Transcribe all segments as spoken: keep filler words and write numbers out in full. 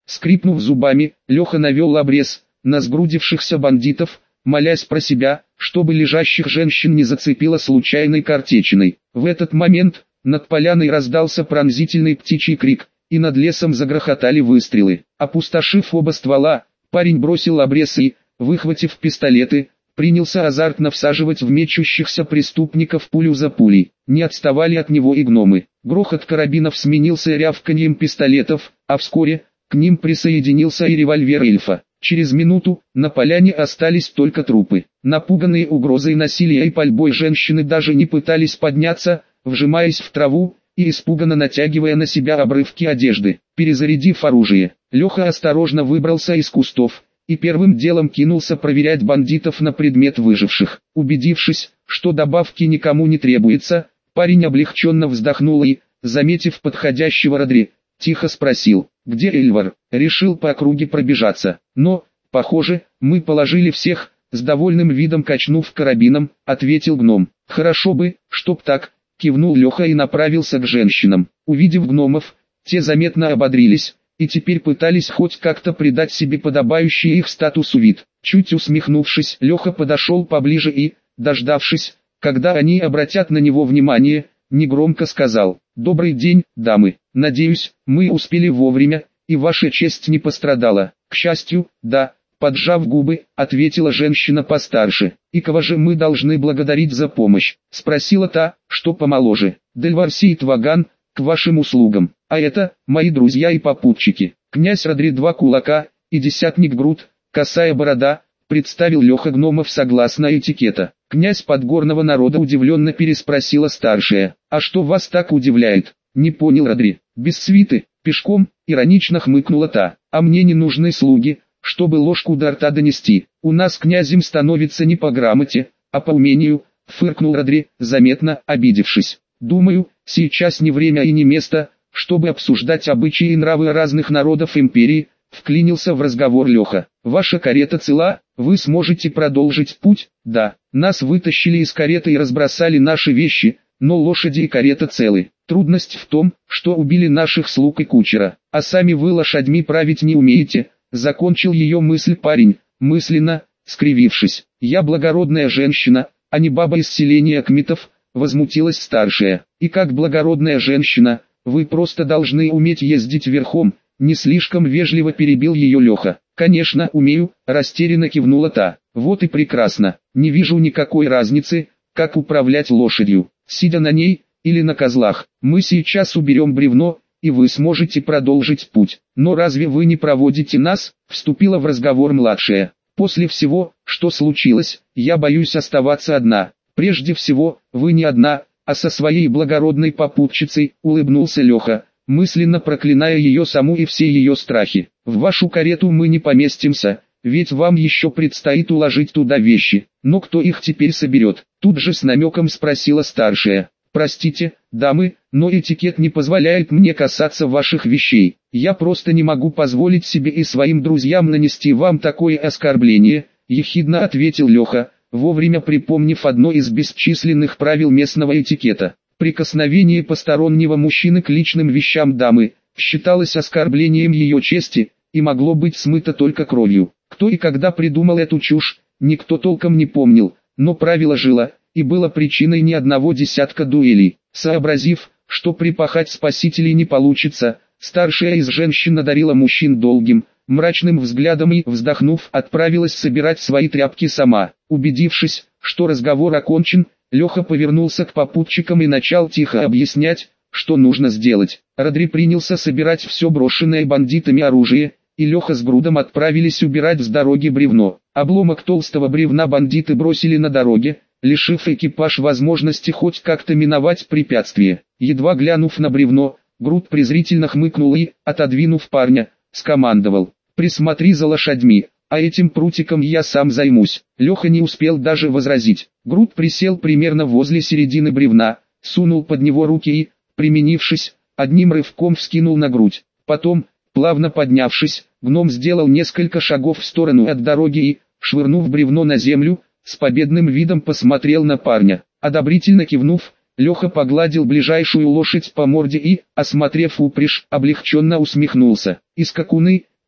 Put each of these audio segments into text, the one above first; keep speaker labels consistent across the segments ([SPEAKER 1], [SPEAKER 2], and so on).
[SPEAKER 1] Скрипнув зубами, Леха навел обрез на сгрудившихся бандитов, молясь про себя, чтобы лежащих женщин не зацепило случайной картечиной. В этот момент над поляной раздался пронзительный птичий крик, и над лесом загрохотали выстрелы. Опустошив оба ствола, парень бросил обрез и, выхватив пистолеты, принялся азартно всаживать в мечущихся преступников пулю за пулей. Не отставали от него и гномы. Грохот карабинов сменился рявканьем пистолетов, а вскоре к ним присоединился и револьвер эльфа. Через минуту на поляне остались только трупы. Напуганные угрозой насилия и пальбой женщины даже не пытались подняться, вжимаясь в траву и испуганно натягивая на себя обрывки одежды. Перезарядив оружие, Леха осторожно выбрался из кустов и первым делом кинулся проверять бандитов на предмет выживших. Убедившись, что добавки никому не требуется, парень облегченно вздохнул и, заметив подходящего Родри, тихо спросил: «Где Эльвар?» Решил по округе пробежаться. «Но, похоже, мы положили всех», с довольным видом качнув карабином, ответил гном. «Хорошо бы, чтоб так», кивнул Леха и направился к женщинам. Увидев гномов, те заметно ободрились, и теперь пытались хоть как-то придать себе подобающий их статусу вид. Чуть усмехнувшись, Леха подошел поближе и, дождавшись, когда они обратят на него внимание, негромко сказал: «Добрый день, дамы. Надеюсь, мы успели вовремя, и ваша честь не пострадала». «К счастью, да», поджав губы, ответила женщина постарше. «И кого же мы должны благодарить за помощь?» Спросила та, что помоложе. «Дельварси и Тваган, к вашим услугам. А это, мои друзья и попутчики. Князь Родри два кулака, и десятник Грут, косая борода», представил Леха гномов согласно этикета. Князь подгорного народа удивленно переспросила старшая. «А что вас так удивляет?» «Не понял Родри». «Без свиты, пешком», иронично хмыкнула та. «А мне не нужны слуги, чтобы ложку до рта донести. У нас князем становится не по грамоте, а по умению», фыркнул Родри, заметно обидевшись. «Думаю, сейчас не время и не место, чтобы обсуждать обычаи и нравы разных народов империи», вклинился в разговор Леха. «Ваша карета цела, вы сможете продолжить путь?» «Да, нас вытащили из кареты и разбросали наши вещи, но лошади и карета целы. Трудность в том, что убили наших слуг и кучера, а сами вы лошадьми править не умеете», закончил ее мысль парень, мысленно, скривившись. «Я благородная женщина, а не баба из селения Кмитов», возмутилась старшая. «И как благородная женщина, вы просто должны уметь ездить верхом», не слишком вежливо перебил ее Леха. «Конечно умею», растерянно кивнула та. «Вот и прекрасно, не вижу никакой разницы, как управлять лошадью, сидя на ней или на козлах. Мы сейчас уберем бревно, и вы сможете продолжить путь. Но разве вы не проводите нас?» Вступила в разговор младшая. «После всего, что случилось, я боюсь оставаться одна». «Прежде всего, вы не одна, а со своей благородной попутчицей», улыбнулся Леха, мысленно проклиная ее саму и все ее страхи. «В вашу карету мы не поместимся, ведь вам еще предстоит уложить туда вещи. Но кто их теперь соберет?» Тут же с намеком спросила старшая. «Простите, дамы, но этикет не позволяет мне касаться ваших вещей. Я просто не могу позволить себе и своим друзьям нанести вам такое оскорбление», ехидно ответил Леха, вовремя припомнив одно из бесчисленных правил местного этикета. Прикосновение постороннего мужчины к личным вещам дамы считалось оскорблением ее чести и могло быть смыто только кровью. Кто и когда придумал эту чушь, никто толком не помнил, но правило жило и было причиной не одного десятка дуэлей. Сообразив, что припахать спасителей не получится, старшая из женщин одарила мужчин долгим, мрачным взглядом и, вздохнув, отправилась собирать свои тряпки сама. Убедившись, что разговор окончен, Леха повернулся к попутчикам и начал тихо объяснять, что нужно сделать. Родри принялся собирать все брошенное бандитами оружие, и Леха с Грудом отправились убирать с дороги бревно. Обломок толстого бревна бандиты бросили на дороге, лишив экипаж возможности хоть как-то миновать препятствие. Едва глянув на бревно, Груд презрительно хмыкнул и, отодвинув парня, скомандовал: «Присмотри за лошадьми, а этим прутиком я сам займусь». Леха не успел даже возразить. Груд присел примерно возле середины бревна, сунул под него руки и, применившись, одним рывком вскинул на грудь. Потом, плавно поднявшись, гном сделал несколько шагов в сторону от дороги и, швырнув бревно на землю, с победным видом посмотрел на парня. Одобрительно кивнув, Леха погладил ближайшую лошадь по морде и, осмотрев упряжь, облегченно усмехнулся. И скакуны,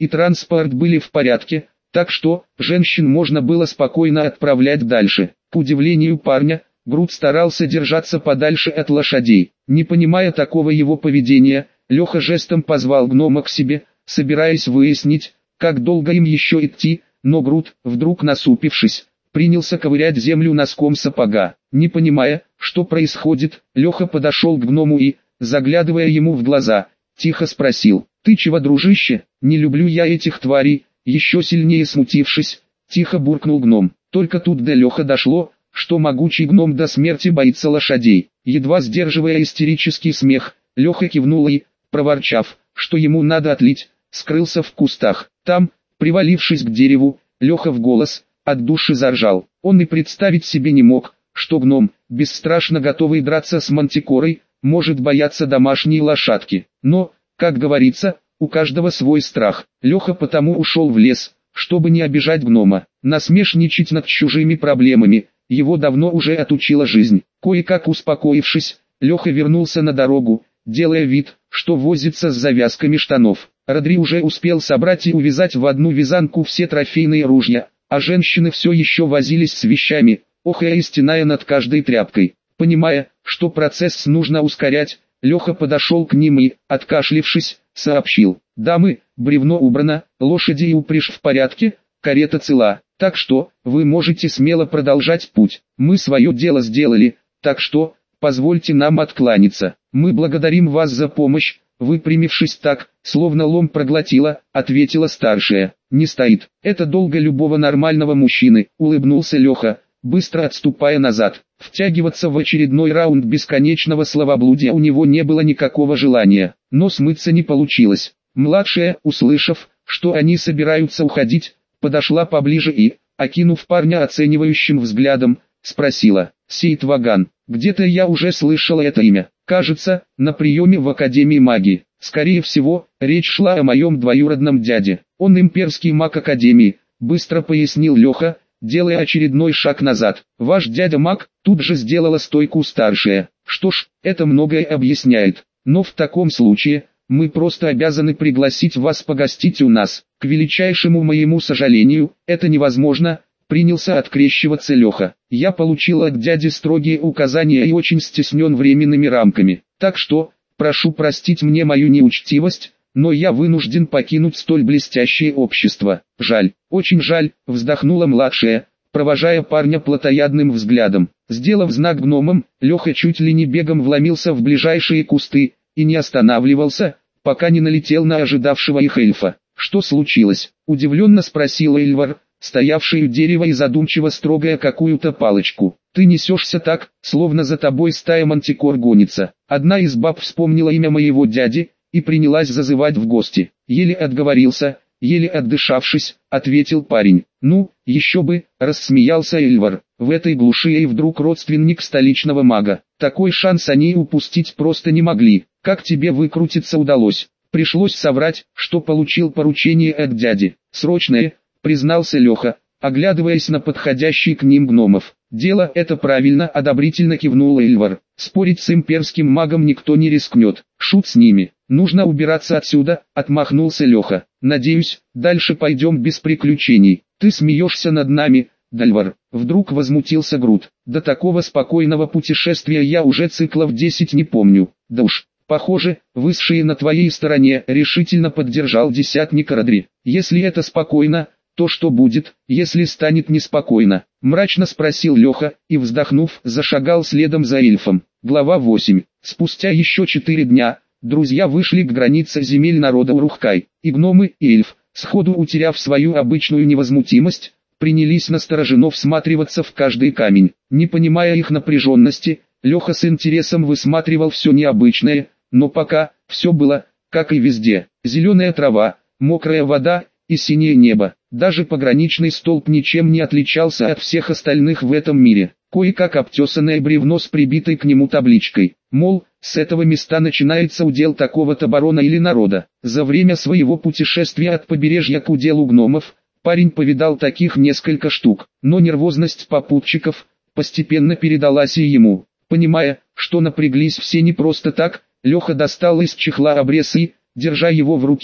[SPEAKER 1] и транспорт были в порядке, так что женщин можно было спокойно отправлять дальше. К удивлению парня, Грут старался держаться подальше от лошадей. Не понимая такого его поведения, Леха жестом позвал гнома к себе, собираясь выяснить, как долго им еще идти, но Грут, вдруг насупившись, принялся ковырять землю носком сапога. Не понимая, что происходит, Леха подошел к гному и, заглядывая ему в глаза, тихо спросил: «Ты чего, дружище? Не люблю я этих тварей». Еще сильнее смутившись, тихо буркнул гном. Только тут до Леха дошло, что могучий гном до смерти боится лошадей. Едва сдерживая истерический смех, Леха кивнул и, проворчав, что ему надо отлить, скрылся в кустах. Там, привалившись к дереву, Леха в голос, от души заржал. Он и представить себе не мог, что гном, бесстрашно готовый драться с мантикорой, может бояться домашней лошадки. Но, как говорится, у каждого свой страх. Леха потому ушел в лес, чтобы не обижать гнома. Насмешничать над чужими проблемами его давно уже отучила жизнь. Кое-как успокоившись, Леха вернулся на дорогу, делая вид, что возится с завязками штанов. Родри уже успел собрать и увязать в одну вязанку все трофейные ружья, а женщины все еще возились с вещами, охая и стеная над каждой тряпкой. Понимая, что процесс нужно ускорять, Леха подошел к ним и, откашлившись, сообщил: «Дамы, бревно убрано, лошади и упряжь в порядке, карета цела, так что, вы можете смело продолжать путь. Мы свое дело сделали, так что, позвольте нам откланяться. Мы благодарим вас за помощь». Выпрямившись так, словно лом проглотила, ответила старшая. «Не стоит. Это долго любого нормального мужчины», — улыбнулся Леха, быстро отступая назад. Втягиваться в очередной раунд бесконечного словоблудия у него не было никакого желания, но смыться не получилось. Младшая, услышав, что они собираются уходить, подошла поближе и, окинув парня оценивающим взглядом, спросила: «Сейд Ваган, где-то я уже слышала это имя. Кажется, на приеме в Академии магии. Скорее всего, речь шла о моем двоюродном дяде. Он имперский маг Академии», — быстро пояснил Леха, делая очередной шаг назад. «Ваш дядя маг», — тут же сделала стойку старшая. «Что ж, это многое объясняет. Но в таком случае, мы просто обязаны пригласить вас погостить у нас. К величайшему моему сожалению, это невозможно», — принялся открещиваться Леха. «Я получил от дяди строгие указания и очень стеснен временными рамками. Так что, прошу простить мне мою неучтивость, но я вынужден покинуть столь блестящее общество. Жаль, очень жаль», — вздохнула младшая, провожая парня плотоядным взглядом. Сделав знак гномам, Леха чуть ли не бегом вломился в ближайшие кусты и не останавливался, пока не налетел на ожидавшего их эльфа. «Что случилось?» — удивленно спросил Эльвар, стоявший у дерева и задумчиво строгая какую-то палочку. «Ты несешься так, словно за тобой стая мантикор гонится». Одна из баб вспомнила имя моего дяди и принялась зазывать в гости. Еле отговорился, еле отдышавшись, ответил парень. «Ну, еще бы», — рассмеялся Эльвар. «В этой глуши и вдруг родственник столичного мага. Такой шанс они упустить просто не могли. Как тебе выкрутиться удалось?» Пришлось соврать, что получил поручение от дяди. «Срочное», — признался Леха, оглядываясь на подходящий к ним гномов. «Дело это правильно», — одобрительно кивнул Эльвар. «Спорить с имперским магом никто не рискнет. Шут с ними. Нужно убираться отсюда», — отмахнулся Леха. «Надеюсь, дальше пойдем без приключений. Ты смеешься над нами, Дальвар?» Вдруг возмутился Грут. «До такого спокойного путешествия я уже циклов десять не помню. Да уж, похоже, высшие на твоей стороне», — решительно поддержал десятник Родри. «Если это спокойно, то что будет, если станет неспокойно?» — мрачно спросил Леха, и, вздохнув, зашагал следом за эльфом. Глава восемь. Спустя еще четыре дня, друзья вышли к границе земель народа Урухкай, и гномы, и эльф, сходу утеряв свою обычную невозмутимость, принялись настороженно всматриваться в каждый камень. Не понимая их напряженности, Леха с интересом высматривал все необычное, но пока, все было, как и везде: зеленая трава, мокрая вода и синее небо. Даже пограничный столб ничем не отличался от всех остальных в этом мире. Кое-как обтесанное бревно с прибитой к нему табличкой, мол, с этого места начинается удел такого-то барона или народа. За время своего путешествия от побережья к уделу гномов, парень повидал таких несколько штук, но нервозность попутчиков постепенно передалась и ему. Понимая, что напряглись все не просто так, Леха достал из чехла обрез и, держа его в руке,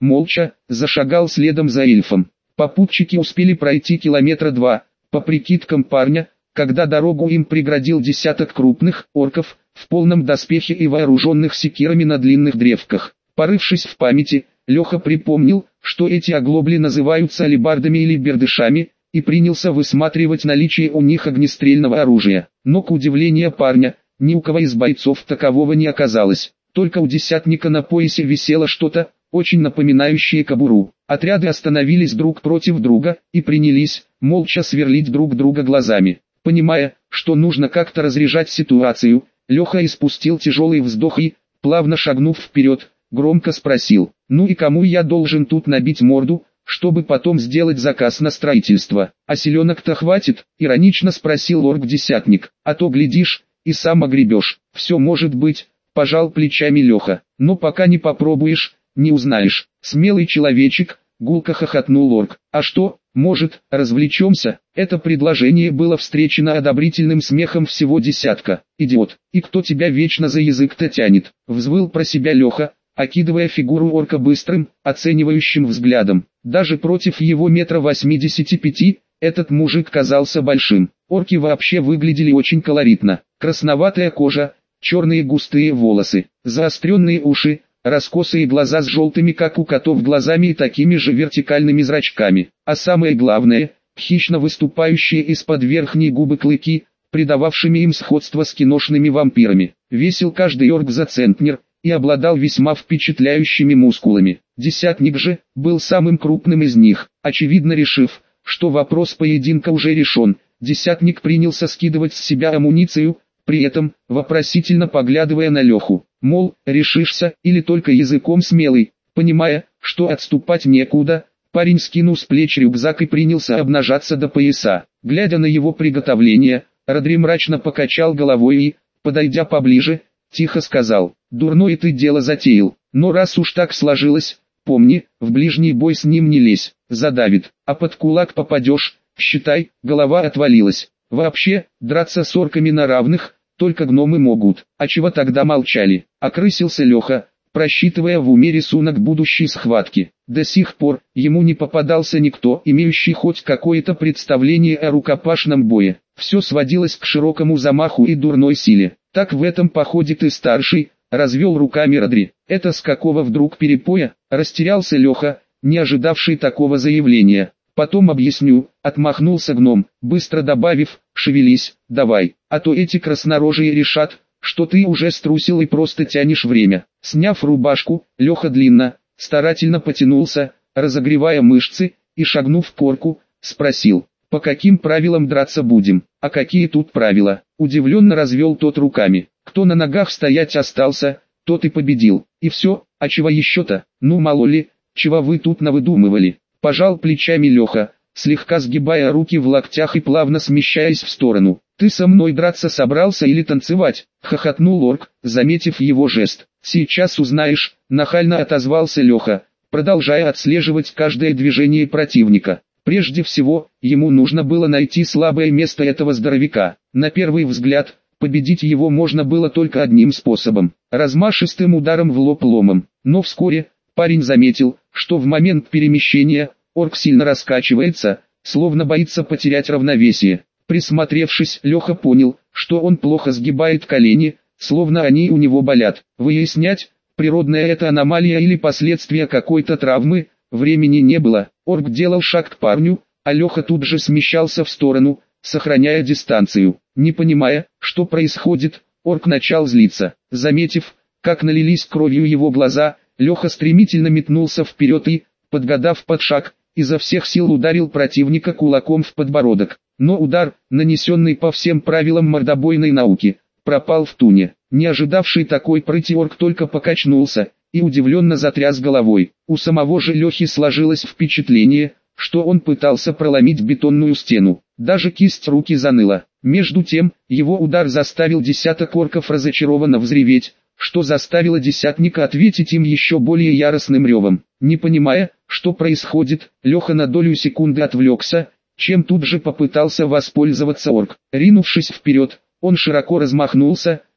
[SPEAKER 1] молча, зашагал следом за эльфом. Попутчики успели пройти километра два, по прикидкам парня, когда дорогу им преградил десяток крупных орков, в полном доспехе и вооруженных секирами на длинных древках. Порывшись в памяти, Леха припомнил, что эти оглобли называются алебардами или бердышами, и принялся высматривать наличие у них огнестрельного оружия. Но к удивлению парня, ни у кого из бойцов такового не оказалось. Только у десятника на поясе висело что-то, очень напоминающее кобуру. Отряды остановились друг против друга, и принялись, молча сверлить друг друга глазами. Понимая, что нужно как-то разряжать ситуацию, Леха испустил тяжелый вздох и, плавно шагнув вперед, громко спросил: «Ну и кому я должен тут набить морду, чтобы потом сделать заказ на строительство? А селенок-то хватит?» — иронично спросил орк-десятник. «А то, глядишь, и сам огребешь». «Все может быть», — пожал плечами Леха. «Но пока не попробуешь, не узнаешь». «Смелый человечек», — гулко хохотнул орк. «А что, может, развлечемся?» Это предложение было встречено одобрительным смехом всего десятка. «Идиот, и кто тебя вечно за язык-то тянет?» — взвыл про себя Леха, окидывая фигуру орка быстрым, оценивающим взглядом. Даже против его метра восьмидесяти пяти, этот мужик казался большим. Орки вообще выглядели очень колоритно. Красноватая кожа, черные густые волосы, заостренные уши, раскосые глаза с желтыми как у котов глазами и такими же вертикальными зрачками. А самое главное, хищно выступающие из-под верхней губы клыки, придававшими им сходство с киношными вампирами. Весил каждый орк за центнер и обладал весьма впечатляющими мускулами. Десятник же был самым крупным из них. Очевидно решив, что вопрос поединка уже решен, десятник принялся скидывать с себя амуницию, при этом вопросительно поглядывая на Леху. Мол, решишься или только языком смелый. Понимая, что отступать некуда, парень скинул с плеч рюкзак и принялся обнажаться до пояса. Глядя на его приготовление, Родри мрачно покачал головой и, подойдя поближе, тихо сказал: «Дурное ты дело затеял, но раз уж так сложилось, помни, в ближний бой с ним не лезь, задавит, а под кулак попадешь, считай, голова отвалилась. Вообще, драться с орками на равных, только гномы могут». «А чего тогда молчали?» — окрысился Леха, просчитывая в уме рисунок будущей схватки. До сих пор ему не попадался никто, имеющий хоть какое-то представление о рукопашном бое. Все сводилось к широкому замаху и дурной силе. «Так в этом походе ты старший», — развел руками Родри. «Это с какого вдруг перепоя?» — растерялся Леха, не ожидавший такого заявления. «Потом объясню», — отмахнулся гном, быстро добавив: «Шевелись, давай, а то эти краснорожие решат, что ты уже струсил и просто тянешь время». Сняв рубашку, Леха длинно, старательно потянулся, разогревая мышцы, и, шагнув к орку, спросил: «По каким правилам драться будем?» «А какие тут правила?» — удивленно развел тот руками. «Кто на ногах стоять остался, тот и победил. И все, а чего еще-то? Ну мало ли, чего вы тут навыдумывали?» Пожал плечами Леха, слегка сгибая руки в локтях и плавно смещаясь в сторону. «Ты со мной драться собрался или танцевать?» — хохотнул орк, заметив его жест. «Сейчас узнаешь», — нахально отозвался Леха, продолжая отслеживать каждое движение противника. Прежде всего, ему нужно было найти слабое место этого здоровяка. На первый взгляд, победить его можно было только одним способом — размашистым ударом в лоб ломом. Но вскоре парень заметил, что в момент перемещения орк сильно раскачивается, словно боится потерять равновесие. Присмотревшись, Леха понял, что он плохо сгибает колени, словно они у него болят. Выяснять, природная это аномалия или последствия какой-то травмы, времени не было. Орк делал шаг к парню, а Леха тут же смещался в сторону, сохраняя дистанцию. Не понимая, что происходит, орк начал злиться. Заметив, как налились кровью его глаза, Леха стремительно метнулся вперед и, подгадав под шаг, изо всех сил ударил противника кулаком в подбородок. Но удар, нанесенный по всем правилам мордобойной науки, пропал в туне. Не ожидавший такой прыти орк только покачнулся и удивленно затряс головой. У самого же Лехи сложилось впечатление, что он пытался проломить бетонную стену. Даже кисть руки заныла. Между тем, его удар заставил десяток орков разочарованно взреветь, что заставило десятника ответить им еще более яростным ревом. Не понимая, что происходит, Леха на долю секунды отвлекся, чем тут же попытался воспользоваться орк. Ринувшись вперед, он широко размахнулся,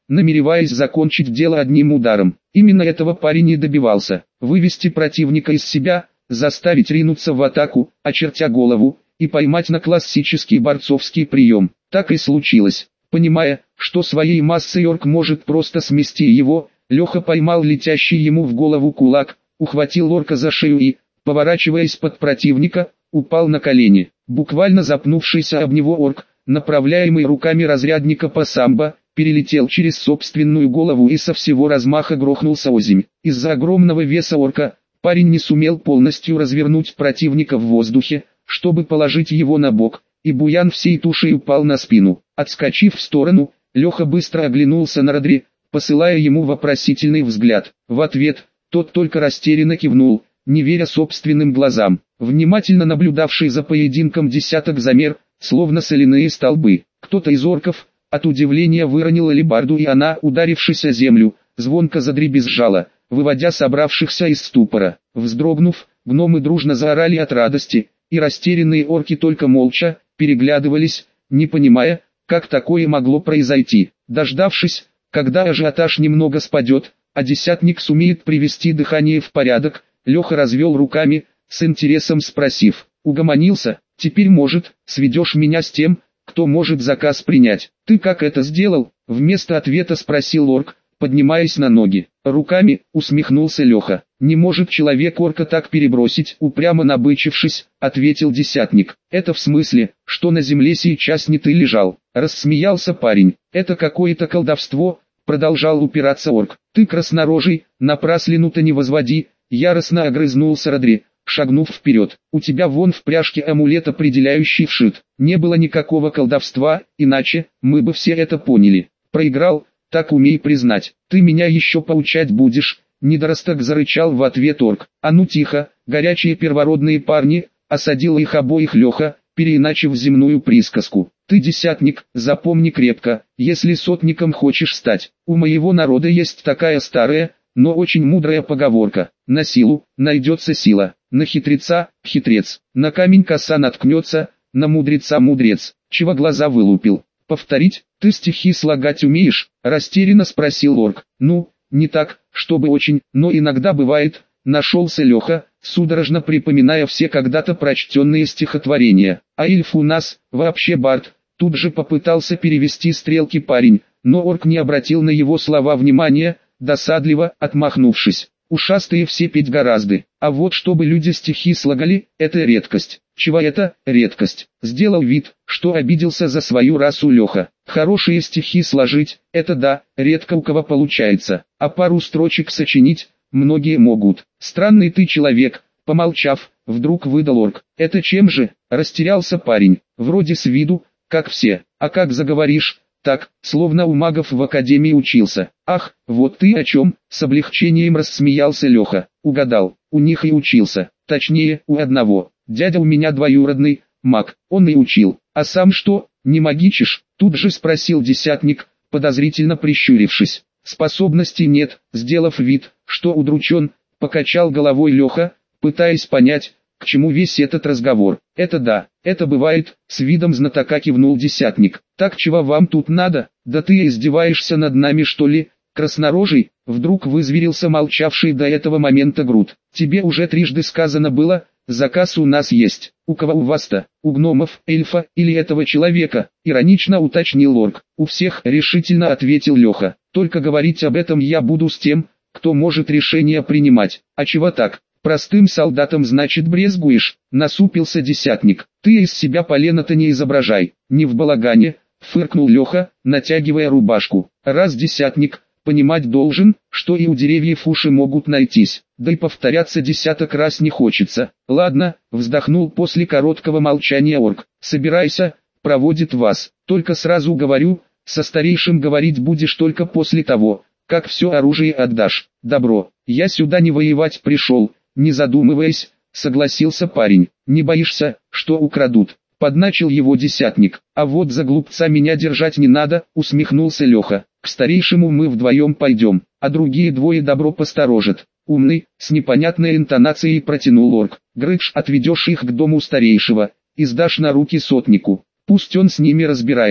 [SPEAKER 1] намереваясь закончить дело одним ударом. Именно этого парень и добивался: вывести противника из себя, заставить ринуться в атаку, очертя голову, и поймать на классический борцовский прием. Так и случилось. Понимая, что своей массой орк может просто смести его, Леха поймал летящий ему в голову кулак, ухватил орка за шею и, поворачиваясь под противника, упал на колени. Буквально запнувшийся об него орк, направляемый руками разрядника по самбо, перелетел через собственную голову и со всего размаха грохнулся озимь. Из-за огромного веса орка, парень не сумел полностью развернуть противника в воздухе, чтобы положить его на бок, и буян всей тушей упал на спину. Отскочив в сторону, Леха быстро оглянулся на Родри, посылая ему вопросительный взгляд. В ответ, тот только растерянно кивнул, не веря собственным глазам. Внимательно наблюдавший за поединком десяток замер, словно соляные столбы. Кто-то из орков, от удивления выронил алебарду, и она, ударившись о землю, звонко задребезжала, выводя собравшихся из ступора. Вздрогнув, гномы дружно заорали от радости, и растерянные орки только молча переглядывались, не понимая, как такое могло произойти. Дождавшись, когда ажиотаж немного спадет, а десятник сумеет привести дыхание в порядок, Леха развел руками, с интересом спросив: «Угомонился? Теперь, может, сведешь меня с тем, кто может заказ принять?» «Ты как это сделал?» — вместо ответа спросил орк, поднимаясь на ноги. «Руками», — усмехнулся Леха. «Не может человек орка так перебросить», — упрямо набычившись, ответил десятник. «Это в смысле, что на земле сейчас не ты лежал?» — рассмеялся парень. «Это какое-то колдовство», — продолжал упираться орк. «Ты краснорожий, напраслину-то не возводи», — яростно огрызнулся Родри, шагнув вперед. «У тебя вон в пряжке амулет определяющий вшит. Не было никакого колдовства, иначе мы бы все это поняли. Проиграл, так умей признать. Ты меня еще поучать будешь?» Недоросток зарычал в ответ орк. «А ну тихо, горячие первородные парни!» — осадил их обоих Леха, переиначив земную присказку. «Ты десятник, запомни крепко, если сотником хочешь стать. У моего народа есть такая старая, но очень мудрая поговорка: на силу найдется сила, на хитреца — хитрец, на камень коса наткнется, на мудреца — мудрец». Чего глаза вылупил? «Повторить? Ты стихи слагать умеешь?» — растерянно спросил орк. «Ну, не так, чтобы очень, но иногда бывает», — нашелся Леха, судорожно припоминая все когда-то прочтенные стихотворения. «А эльф у нас, вообще бард», — тут же попытался перевести стрелки парень, но орк не обратил на его слова внимания, досадливо отмахнувшись. «Ушастые все петь гораздо, а вот чтобы люди стихи слагали, это редкость». «Чего это, редкость?» — сделал вид, что обиделся за свою расу Леха. «Хорошие стихи сложить, это да, редко у кого получается, а пару строчек сочинить, многие могут. Странный ты человек», — помолчав, вдруг выдал орк. «Это чем же?» — растерялся парень. «Вроде с виду, как все, а как заговоришь, так, словно у магов в академии учился». «Ах, вот ты о чем!» — с облегчением рассмеялся Леха. «Угадал, у них и учился, точнее, у одного. Дядя у меня двоюродный, маг, он и учил. А сам что, не магичишь?» — тут же спросил десятник, подозрительно прищурившись. «Способностей нет», — сделав вид, что удручен, покачал головой Леха, пытаясь понять, к чему весь этот разговор. «Это да, это бывает», — с видом знатока кивнул десятник. «Так чего вам тут надо? Да ты издеваешься над нами, что ли, краснорожий?» — вдруг вызверился молчавший до этого момента Грут. «Тебе уже трижды сказано было, заказ у нас есть. У кого у вас-то? У гномов, эльфа или этого человека?» — иронично уточнил орк. «У всех», — решительно ответил Леха. «Только говорить об этом я буду с тем, кто может решение принимать». «А чего так? Простым солдатом, значит, брезгуешь?» — насупился десятник. «Ты из себя полено-то не изображай, не в балагане», — фыркнул Леха, натягивая рубашку. «Раз десятник, понимать должен, что и у деревьев уши могут найтись, да и повторяться десяток раз не хочется». «Ладно», — вздохнул после короткого молчания орк. «Собирайся, проводит вас. Только сразу говорю, со старейшим говорить будешь только после того, как все оружие отдашь». «Добро, я сюда не воевать пришел», — не задумываясь, согласился парень. «Не боишься, что украдут?» — подначил его десятник. «А вот за глупца меня держать не надо», — усмехнулся Леха. «К старейшему мы вдвоем пойдем, а другие двое добро посторожат». «Умный», — с непонятной интонацией протянул орк. «Грыч, отведешь их к дому старейшего, и сдашь на руки сотнику. Пусть он с ними разбирается.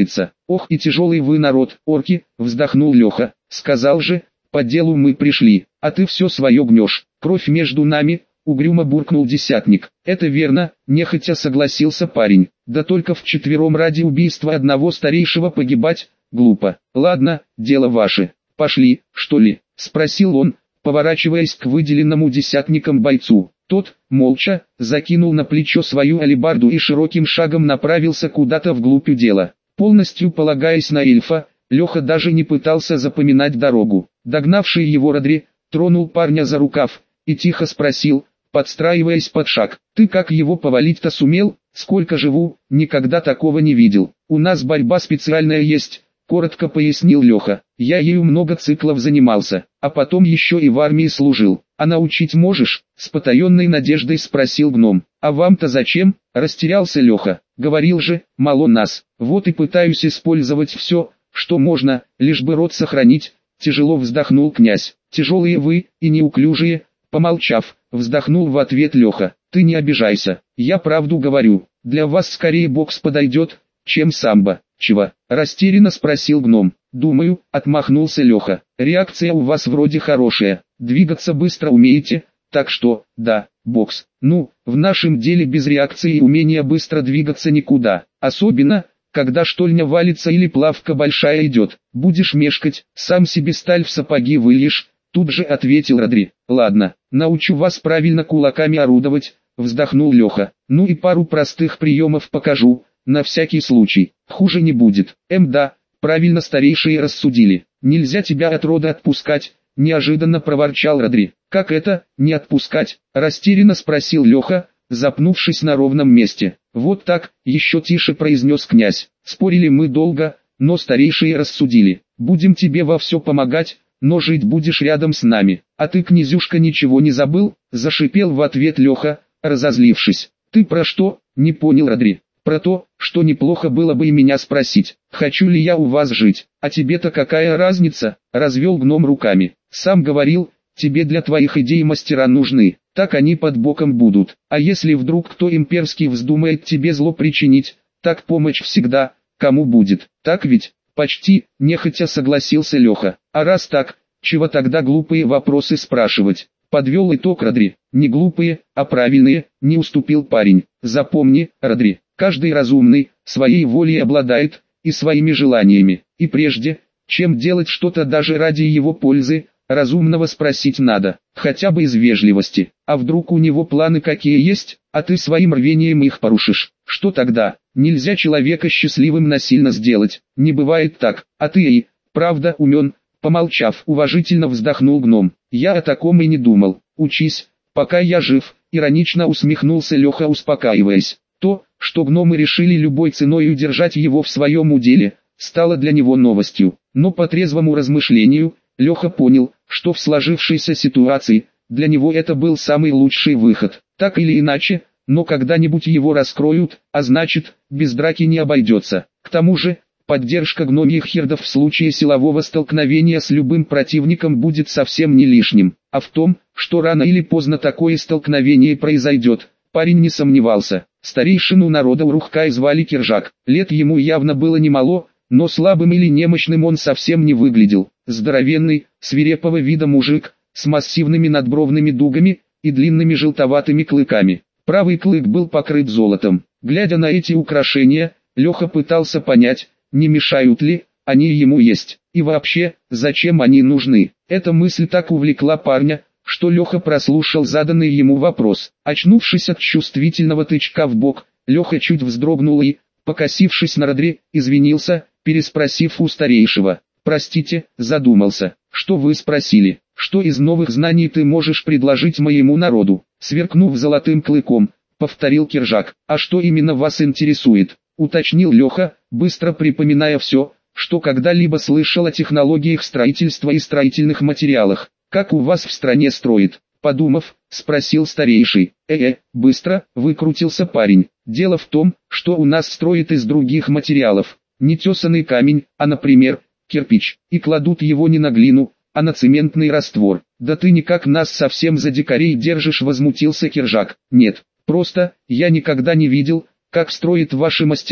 [SPEAKER 1] Ох и тяжелый вы народ, орки, вздохнул Леха. Сказал же, по делу мы пришли, а ты все свое гнешь. Кровь между нами, угрюмо буркнул десятник. Это верно, нехотя согласился парень. Да только вчетвером ради убийства одного старейшего погибать, глупо. Ладно, дело ваше. Пошли, что ли? Спросил он, поворачиваясь к выделенному десятником бойцу. Тот, молча, закинул на плечо свою алебарду и широким шагом направился куда-то вглубь дела. Полностью полагаясь на эльфа, Леха даже не пытался запоминать дорогу. Догнавший его Родри, тронул парня за рукав и тихо спросил, подстраиваясь под шаг: «Ты как его повалить-то сумел? Сколько живу, никогда такого не видел. У нас борьба специальная есть», — коротко пояснил Леха. «Я ею много циклов занимался, а потом еще и в армии служил. А научить можешь?» — с потаенной надеждой спросил гном. «А вам-то зачем?» — растерялся Леха. «Говорил же, мало нас. Вот и пытаюсь использовать все, что можно, лишь бы род сохранить», — тяжело вздохнул князь. «Тяжелые вы, и неуклюжие», — помолчав, вздохнул в ответ Леха. «Ты не обижайся, я правду говорю, для вас скорее бокс подойдет, чем самбо». «Чего?» — растерянно спросил гном. «Думаю», — отмахнулся Леха. «Реакция у вас вроде хорошая, двигаться быстро умеете, так что, да, бокс. Ну, в нашем деле без реакции и умения быстро двигаться никуда, особенно, когда штольня валится или плавка большая идет. Будешь мешкать, сам себе сталь в сапоги выльешь», — тут же ответил Родри. «Ладно, научу вас правильно кулаками орудовать», — вздохнул Леха. «Ну и пару простых приемов покажу, на всякий случай, хуже не будет». «Эм да, правильно старейшие рассудили, нельзя тебя от рода отпускать», — неожиданно проворчал Родри. «Как это, не отпускать?» — растерянно спросил Леха, запнувшись на ровном месте. «Вот так», — еще тише произнес князь. «Спорили мы долго, но старейшие рассудили. Будем тебе во все помогать, но жить будешь рядом с нами». «А ты, князюшка, ничего не забыл?» — зашипел в ответ Леха, разозлившись. «Ты про что?» — не понял Родри. «Про то, что неплохо было бы и меня спросить, хочу ли я у вас жить. А тебе-то какая разница?» — развел гном руками. «Сам говорил, тебе для твоих идей мастера нужны, так они под боком будут. А если вдруг кто имперский вздумает тебе зло причинить, так помощь всегда, кому будет. Так ведь?» «Почти», — нехотя согласился Леха. «А раз так, чего тогда глупые вопросы спрашивать?» — подвел итог Родри. «Не глупые, а правильные», — не уступил парень. «Запомни, Родри, каждый разумный, своей волей обладает, и своими желаниями, и прежде, чем делать что-то даже ради его пользы, разумного спросить надо, хотя бы из вежливости. А вдруг у него планы какие есть, а ты своим рвением их порушишь? Что тогда? Нельзя человека счастливым насильно сделать, не бывает так. А ты и, правда, умен». Помолчав, уважительно вздохнул гном. «Я о таком и не думал. Учись, пока я жив», — иронично усмехнулся Леха, успокаиваясь. То, что гномы решили любой ценой удержать его в своем уделе, стало для него новостью. Но по трезвому размышлению, Леха понял, что в сложившейся ситуации, для него это был самый лучший выход. Так или иначе, но когда-нибудь его раскроют, а значит, без драки не обойдется. К тому же, поддержка гномьих хердов в случае силового столкновения с любым противником будет совсем не лишним. А в том, что рано или поздно такое столкновение произойдет, парень не сомневался. Старейшину народа Урухкай звали Киржак. Лет ему явно было немало, но слабым или немощным он совсем не выглядел. Здоровенный, свирепого вида мужик, с массивными надбровными дугами и длинными желтоватыми клыками. Правый клык был покрыт золотом. Глядя на эти украшения, Леха пытался понять, не мешают ли они ему есть. И вообще, зачем они нужны? Эта мысль так увлекла парня, что Леха прослушал заданный ему вопрос. Очнувшись от чувствительного тычка в бок, Леха чуть вздрогнул и, покосившись на Родри, извинился, переспросив у старейшего. «Простите, задумался. Что вы спросили? Что из новых знаний ты можешь предложить моему народу?» Сверкнув золотым клыком, повторил Киржак. «А что именно вас интересует?» — уточнил Леха, быстро припоминая все, что когда-либо слышал о технологиях строительства и строительных материалах. «Как у вас в стране строят?» — подумав, спросил старейший. «Э-э, быстро», — выкрутился парень. «Дело в том, что у нас строят из других материалов. Не тесаный камень, а, например, кирпич. И кладут его не на глину, а на цементный раствор». «Да ты никак нас совсем за дикарей держишь», — возмутился Киржак. «Нет, просто, я никогда не видел, как строят ваши мастера»,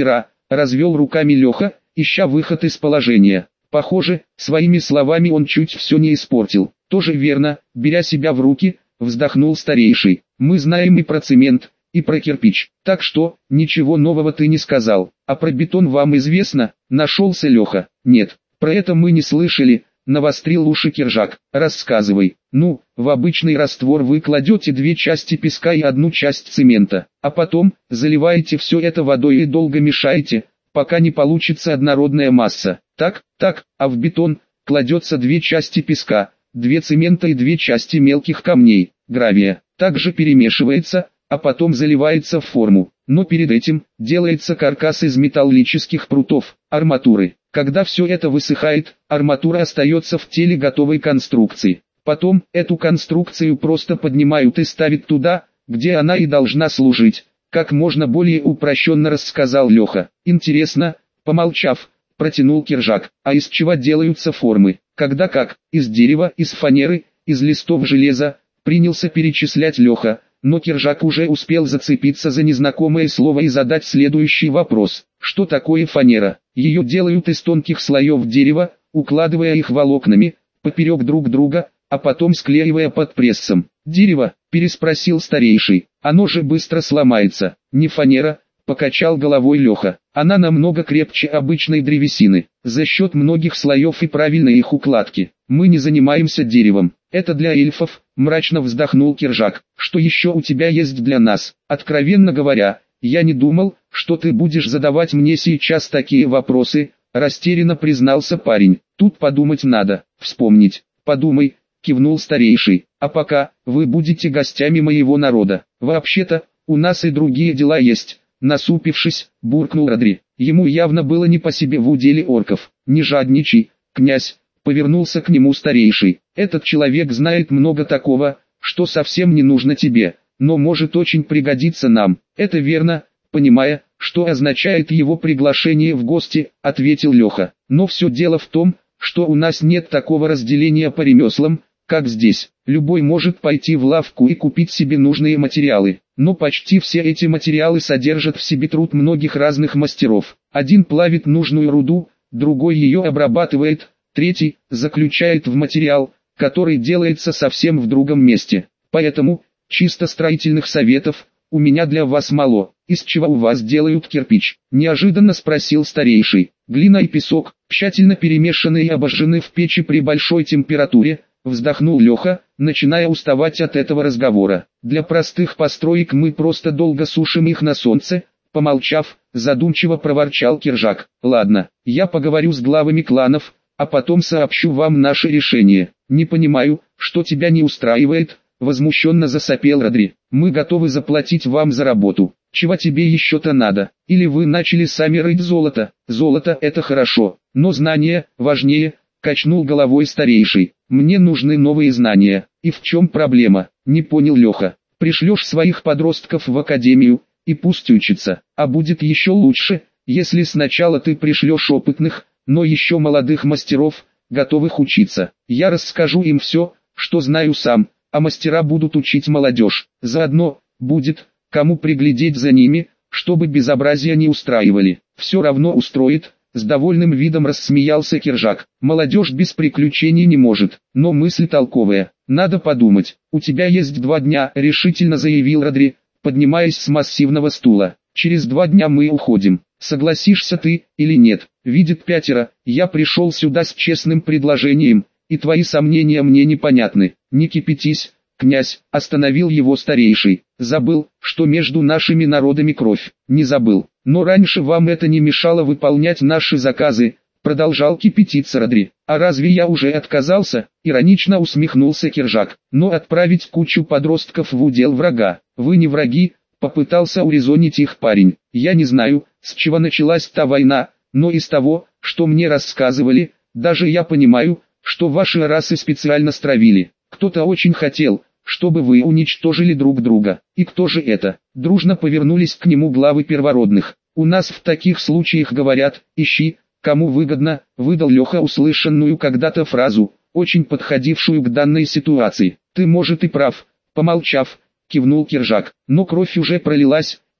[SPEAKER 1] развел руками Леха, ища выход из положения. Похоже, своими словами он чуть все не испортил. Тоже верно, беря себя в руки, вздохнул старейший. Мы знаем и про цемент, и про кирпич. Так что, ничего нового ты не сказал. А про бетон вам известно? Нашелся Леха. Нет, про это мы не слышали. Навострил уши Киржак. Рассказывай. Ну, в обычный раствор вы кладете две части песка и одну часть цемента, а потом заливаете все это водой и долго мешаете, пока не получится однородная масса. Так, так, а в бетон кладется две части песка, две цемента и две части мелких камней, гравия. Также перемешивается, а потом заливается в форму. Но перед этим делается каркас из металлических прутов, арматуры. Когда все это высыхает, арматура остается в теле готовой конструкции. Потом эту конструкцию просто поднимают и ставят туда, где она и должна служить. Как можно более упрощенно рассказал Леха. Интересно, помолчав, протянул Киржак. А из чего делаются формы? Когда как? Из дерева, из фанеры, из листов железа, принялся перечислять Леха. Но Киржак уже успел зацепиться за незнакомое слово и задать следующий вопрос. Что такое фанера? Ее делают из тонких слоев дерева, укладывая их волокнами, поперек друг друга, а потом склеивая под прессом. «Дерево?» – переспросил старейший. «Оно же быстро сломается». «Не фанера», – покачал головой Леха. «Она намного крепче обычной древесины, за счет многих слоев и правильной их укладки. Мы не занимаемся деревом. Это для эльфов», – мрачно вздохнул Киржак. «Что еще у тебя есть для нас? Откровенно говоря, я не думал, что ты будешь задавать мне сейчас такие вопросы», – растерянно признался парень. «Тут подумать надо, вспомнить». «Подумай», – кивнул старейший. «А пока, вы будете гостями моего народа. Вообще-то, у нас и другие дела есть». Насупившись, буркнул Родри. Ему явно было не по себе в уделе орков. «Не жадничай, князь», — повернулся к нему старейший. «Этот человек знает много такого, что совсем не нужно тебе, но может очень пригодиться нам». «Это верно», — понимая, что означает его приглашение в гости, ответил Леха. «Но все дело в том, что у нас нет такого разделения по ремеслам, как здесь. Любой может пойти в лавку и купить себе нужные материалы. Но почти все эти материалы содержат в себе труд многих разных мастеров. Один плавит нужную руду, другой ее обрабатывает, третий заключает в материал, который делается совсем в другом месте. Поэтому, чисто строительных советов, у меня для вас мало. Из чего у вас делают кирпич?» – неожиданно спросил старейший. «Глина и песок, тщательно перемешанные и обожжены в печи при большой температуре», – вздохнул Леха, начиная уставать от этого разговора. «Для простых построек мы просто долго сушим их на солнце», — помолчав, задумчиво проворчал Киржак. «Ладно, я поговорю с главами кланов, а потом сообщу вам наше решение». «Не понимаю, что тебя не устраивает», — возмущенно засопел Родри. «Мы готовы заплатить вам за работу. Чего тебе еще-то надо? Или вы начали сами рыть золото?» «Золото — это хорошо, но знания важнее», — качнул головой старейший. «Мне нужны новые знания». «И в чем проблема?» — не понял Леха. «Пришлешь своих подростков в академию, и пусть учатся. А будет еще лучше, если сначала ты пришлешь опытных, но еще молодых мастеров, готовых учиться. Я расскажу им все, что знаю сам, а мастера будут учить молодежь. Заодно будет, кому приглядеть за ними, чтобы безобразия не устраивали. Все равно устроит». С довольным видом рассмеялся Киржак. «Молодежь без приключений не может, но мысль толковая. Надо подумать. У тебя есть два дня», — решительно заявил Родри, поднимаясь с массивного стула. «Через два дня мы уходим. Согласишься ты или нет? Видит пятеро, я пришел сюда с честным предложением, и твои сомнения мне непонятны. Не кипятись, князь», — остановил его старейший. «Забыл, что между нашими народами кровь?» «Не забыл. Но раньше вам это не мешало выполнять наши заказы», — продолжал кипятиться Родри. «А разве я уже отказался?» — иронично усмехнулся Киржак. «Но отправить кучу подростков в удел врага. Вы не враги», — попытался урезонить их парень. «Я не знаю, с чего началась та война, но из того, что мне рассказывали, даже я понимаю, что ваши расы специально стравили. Кто-то очень хотел, чтобы вы уничтожили друг друга. И кто же это?» Дружно повернулись к нему главы первородных. «У нас в таких случаях говорят: ищи, кому выгодно», — выдал Леха услышанную когда-то фразу, очень подходившую к данной ситуации. «Ты, может, и прав», — помолчав, кивнул Киржак. «Но кровь уже пролилась,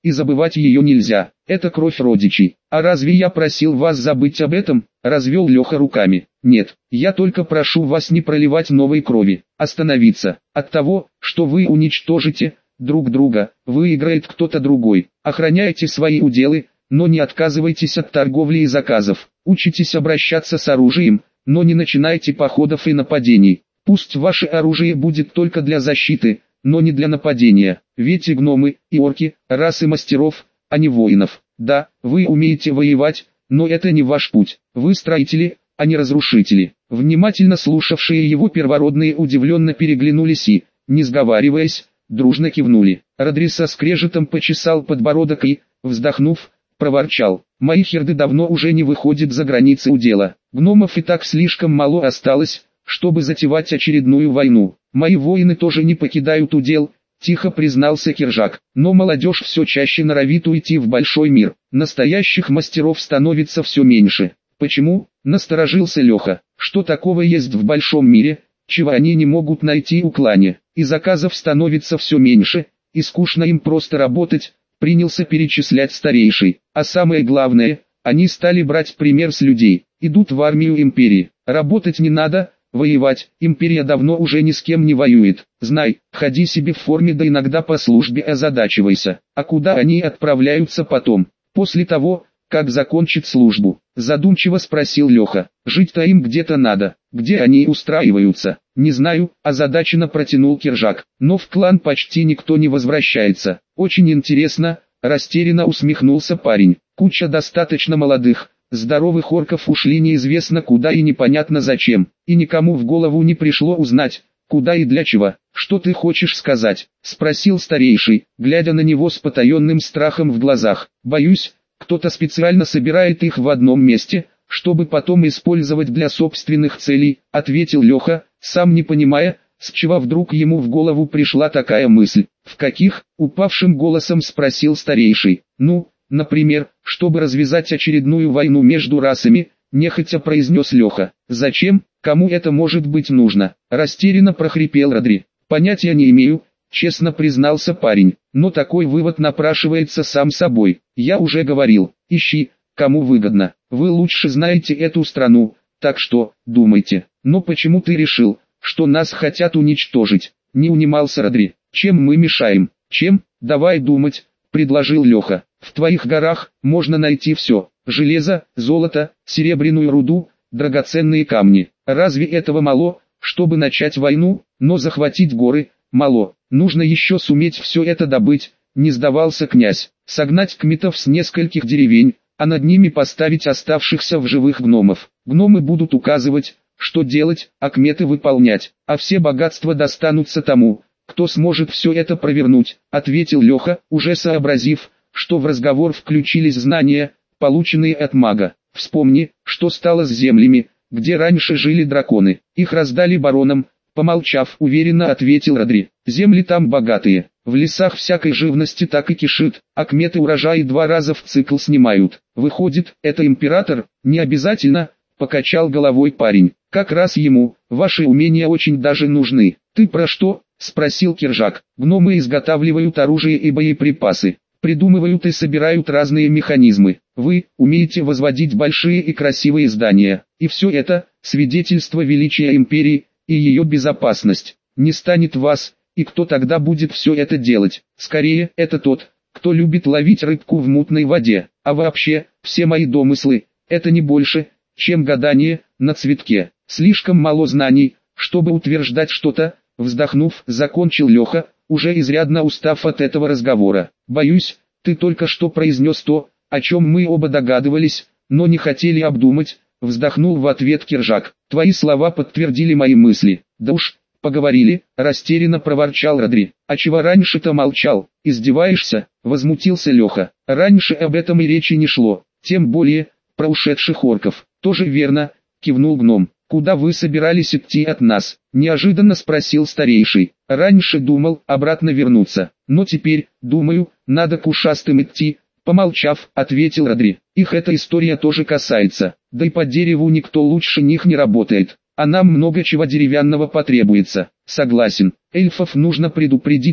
[SPEAKER 1] и забывать ее нельзя. Это кровь родичей. А разве я просил вас забыть об этом? Развел Леха руками. Нет, я только прошу вас не проливать новой крови. Остановиться. От того, что вы уничтожите друг друга, выиграет кто-то другой. Охраняйте свои уделы, но не отказывайтесь от торговли и заказов. Учитесь обращаться с оружием, но не начинайте походов и нападений. Пусть ваше оружие будет только для защиты, но не для нападения. Ведь и гномы, и орки – расы мастеров, а не воинов. Да, вы умеете воевать, но это не ваш путь. Вы строители, а не разрушители. Внимательно слушавшие его первородные удивленно переглянулись и, не сговариваясь, дружно кивнули. Родри со скрежетом почесал подбородок и, вздохнув, проворчал. Мои херды давно уже не выходят за границы удела. Гномов и так слишком мало осталось, чтобы затевать очередную войну. Мои воины тоже не покидают удел, тихо признался Киржак. Но молодежь все чаще норовит уйти в большой мир. Настоящих мастеров становится все меньше. Почему? Насторожился Леха. Что такого есть в большом мире, чего они не могут найти у клане? И заказов становится все меньше, и скучно им просто работать, принялся перечислять старейший. А самое главное, они стали брать пример с людей. Идут в армию империи. Работать не надо, воевать. Империя давно уже ни с кем не воюет. Знай, ходи себе в форме, да иногда по службе озадачивайся. А куда они отправляются потом? После того, как закончат службу? Задумчиво спросил Леха. Жить-то им где-то надо. Где они устраиваются? Не знаю, озадаченно протянул Киржак. Но в клан почти никто не возвращается. Очень интересно, растерянно усмехнулся парень. Куча достаточно молодых, здоровых орков ушли неизвестно куда и непонятно зачем. И никому в голову не пришло узнать, куда и для чего. Что ты хочешь сказать? Спросил старейший, глядя на него с потаенным страхом в глазах. Боюсь, кто-то специально собирает их в одном месте, чтобы потом использовать для собственных целей, ответил Леха, сам не понимая, с чего вдруг ему в голову пришла такая мысль. В каких? Упавшим голосом спросил старейший. Ну, например, чтобы развязать очередную войну между расами, нехотя произнес Леха. Зачем? Кому это может быть нужно? Растерянно прохрипел Родри. Понятия не имею, честно признался парень, но такой вывод напрашивается сам собой. Я уже говорил, ищи, кому выгодно. Вы лучше знаете эту страну, так что, думайте. Но почему ты решил, что нас хотят уничтожить? Не унимался Родри. Чем мы мешаем? Чем? Давай думать, предложил Леха. В твоих горах можно найти все. Железо, золото, серебряную руду, драгоценные камни. Разве этого мало, чтобы начать войну? Но захватить горы мало. Нужно еще суметь все это добыть, не сдавался князь. Согнать кметов с нескольких деревень, а над ними поставить оставшихся в живых гномов. Гномы будут указывать, что делать, а кметы выполнять. А все богатства достанутся тому, кто сможет все это провернуть, ответил Леха, уже сообразив, что в разговор включились знания, полученные от мага. Вспомни, что стало с землями, где раньше жили драконы. Их раздали баронам, помолчав, уверенно ответил Родри. Земли там богатые, в лесах всякой живности так и кишит, а кметы урожаи два раза в цикл снимают. Выходит, это император? Не обязательно, покачал головой парень. Как раз ему, ваши умения очень даже нужны. Ты про что? Спросил Киржак. Гномы изготавливают оружие и боеприпасы, придумывают и собирают разные механизмы. Вы умеете возводить большие и красивые здания. И все это – свидетельство величия империи и ее безопасность. Не станет вас, и кто тогда будет все это делать? Скорее, это тот, кто любит ловить рыбку в мутной воде. А вообще, все мои домыслы – это не больше, чем гадание на цветке. Слишком мало знаний, чтобы утверждать что-то. Вздохнув, закончил Леха, уже изрядно устав от этого разговора. Боюсь, ты только что произнес то, о чем мы оба догадывались, но не хотели обдумать, вздохнул в ответ Киржак. Твои слова подтвердили мои мысли. Да уж, поговорили, растерянно проворчал Родри. А чего раньше-то молчал? Издеваешься? Возмутился Леха. Раньше об этом и речи не шло, тем более, про ушедших орков. Тоже верно, кивнул гном. Куда вы собирались идти от нас? Неожиданно спросил старейший. Раньше думал обратно вернуться, но теперь, думаю, надо к ушастым идти. Помолчав, ответил Родри. Их эта история тоже касается, да и по дереву никто лучше них не работает, а нам много чего деревянного потребуется. Согласен, эльфов нужно предупредить,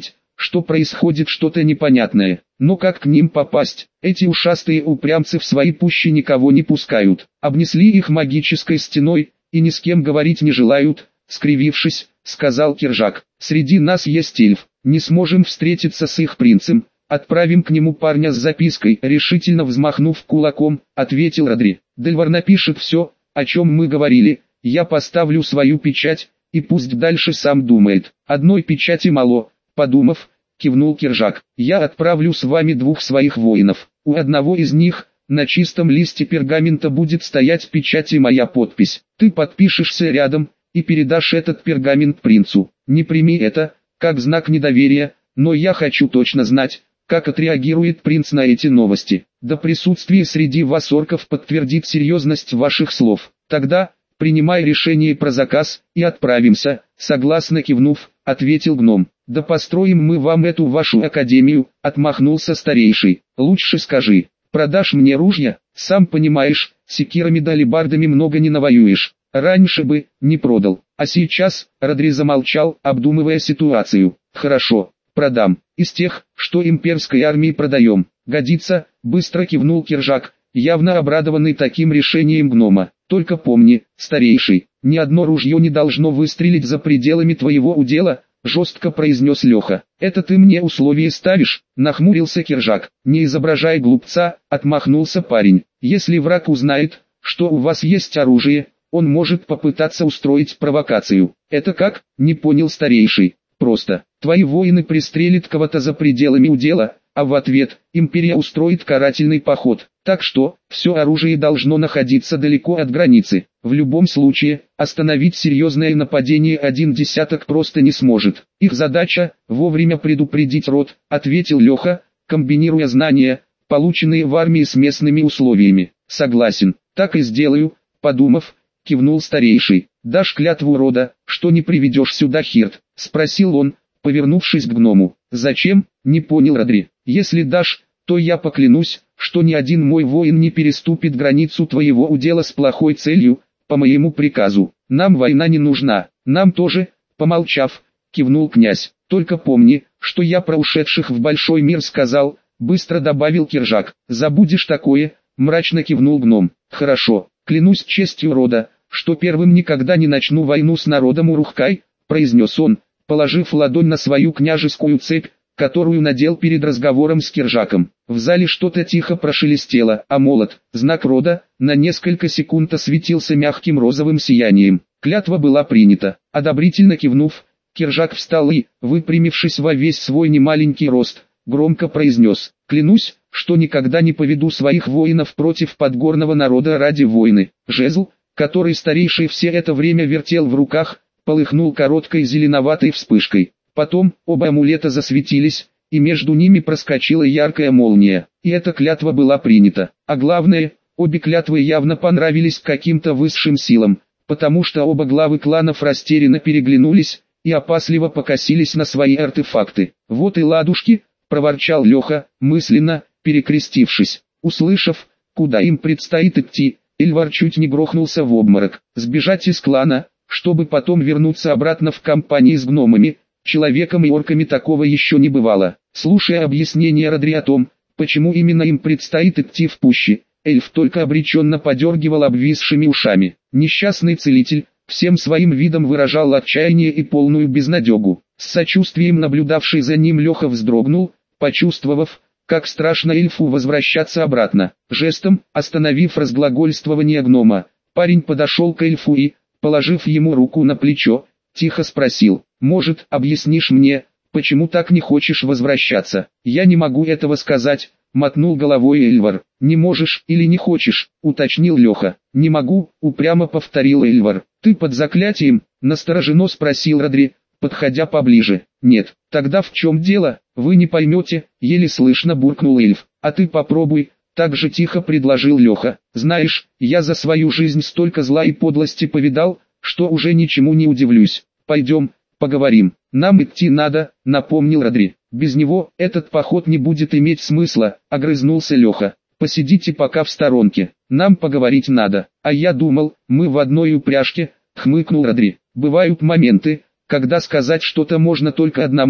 [SPEAKER 1] что происходит что-то непонятное. Но как к ним попасть? Эти ушастые упрямцы в свои пущи никого не пускают. Обнесли их магической стеной, и ни с кем говорить не желают, скривившись, сказал Киржак. Среди нас есть эльф, не сможем встретиться с их принцем, отправим к нему парня с запиской, решительно взмахнув кулаком, ответил Родри. Дельвар напишет все, о чем мы говорили, я поставлю свою печать, и пусть дальше сам думает. Одной печати мало, подумав, кивнул Киржак. Я отправлю с вами двух своих воинов. У одного из них, на чистом листе пергамента будет стоять печать и моя подпись. Ты подпишешься рядом, и передашь этот пергамент принцу. Не прими это, как знак недоверия, но я хочу точно знать, как отреагирует принц на эти новости. Да присутствие среди вас орков подтвердит серьезность ваших слов. Тогда, принимай решение про заказ, и отправимся, согласно кивнув, ответил гном. Да построим мы вам эту вашу академию, отмахнулся старейший. Лучше скажи, продашь мне ружья? Сам понимаешь, секирами да алебардами много не навоюешь. Раньше бы, не продал. А сейчас, Родри замолчал, обдумывая ситуацию. Хорошо, продам. Из тех, что имперской армии продаем. Годится, быстро кивнул Киржак, явно обрадованный таким решением гнома. Только помни, старейший, ни одно ружье не должно выстрелить за пределами твоего удела, жестко произнес Леха. Это ты мне условие ставишь? Нахмурился Киржак. Не изображай глупца, отмахнулся парень. Если враг узнает, что у вас есть оружие, он может попытаться устроить провокацию. Это как? Не понял старейший. Просто, твои воины пристрелят кого-то за пределами удела, а в ответ, империя устроит карательный поход. Так что, все оружие должно находиться далеко от границы. В любом случае, остановить серьезное нападение один десяток просто не сможет. Их задача, вовремя предупредить род, ответил Леха, комбинируя знания, полученные в армии с местными условиями. Согласен, так и сделаю, подумав, кивнул старейший. Дашь клятву рода, что не приведешь сюда Хирт? Спросил он, повернувшись к гному. Зачем? Не понял Родри. Если дашь, то я поклянусь, что ни один мой воин не переступит границу твоего удела с плохой целью, по моему приказу. Нам война не нужна, нам тоже, помолчав, кивнул князь. Только помни, что я про ушедших в большой мир сказал, быстро добавил Киржак. Забудешь такое, мрачно кивнул гном. Хорошо, клянусь честью рода, что первым никогда не начну войну с народом Урухкай, произнес он, положив ладонь на свою княжескую цепь, которую надел перед разговором с Киржаком. В зале что-то тихо прошелестело, а молот, знак рода, на несколько секунд осветился мягким розовым сиянием. Клятва была принята. Одобрительно кивнув, Киржак встал и, выпрямившись во весь свой немаленький рост, громко произнес: «Клянусь, что никогда не поведу своих воинов против подгорного народа ради войны». Жезл, который старейший все это время вертел в руках, полыхнул короткой зеленоватой вспышкой. Потом, оба амулета засветились, и между ними проскочила яркая молния. И эта клятва была принята. А главное, обе клятвы явно понравились каким-то высшим силам, потому что оба главы кланов растерянно переглянулись, и опасливо покосились на свои артефакты. «Вот и ладушки», — проворчал Леха, мысленно, перекрестившись. Услышав, куда им предстоит идти, Эльвар чуть не грохнулся в обморок. Сбежать из клана, чтобы потом вернуться обратно в компании с гномами, человеком и орками такого еще не бывало. Слушая объяснение Родри о том, почему именно им предстоит идти в пущи, эльф только обреченно подергивал обвисшими ушами. Несчастный целитель, всем своим видом выражал отчаяние и полную безнадегу. С сочувствием наблюдавший за ним Леха вздрогнул, почувствовав, как страшно эльфу возвращаться обратно. Жестом, остановив разглагольствование гнома, парень подошел к эльфу и, положив ему руку на плечо, тихо спросил: «Может, объяснишь мне, почему так не хочешь возвращаться?» «Я не могу этого сказать», — мотнул головой Эльвар. «Не можешь или не хочешь?» — уточнил Леха. «Не могу», — упрямо повторил Эльвар. «Ты под заклятием?» — настороженно спросил Родри, подходя поближе. «Нет». «Тогда в чем дело? Вы не поймете», — еле слышно буркнул эльф. «А ты попробуй», — так же тихо предложил Леха. «Знаешь, я за свою жизнь столько зла и подлости повидал, что уже ничему не удивлюсь. Пойдем, поговорим». «Нам идти надо», — напомнил Родри. «Без него этот поход не будет иметь смысла», — огрызнулся Леха. «Посидите пока в сторонке, нам поговорить надо». «А я думал, мы в одной упряжке», — хмыкнул Родри. «Бывают моменты, когда сказать что-то можно только одному»,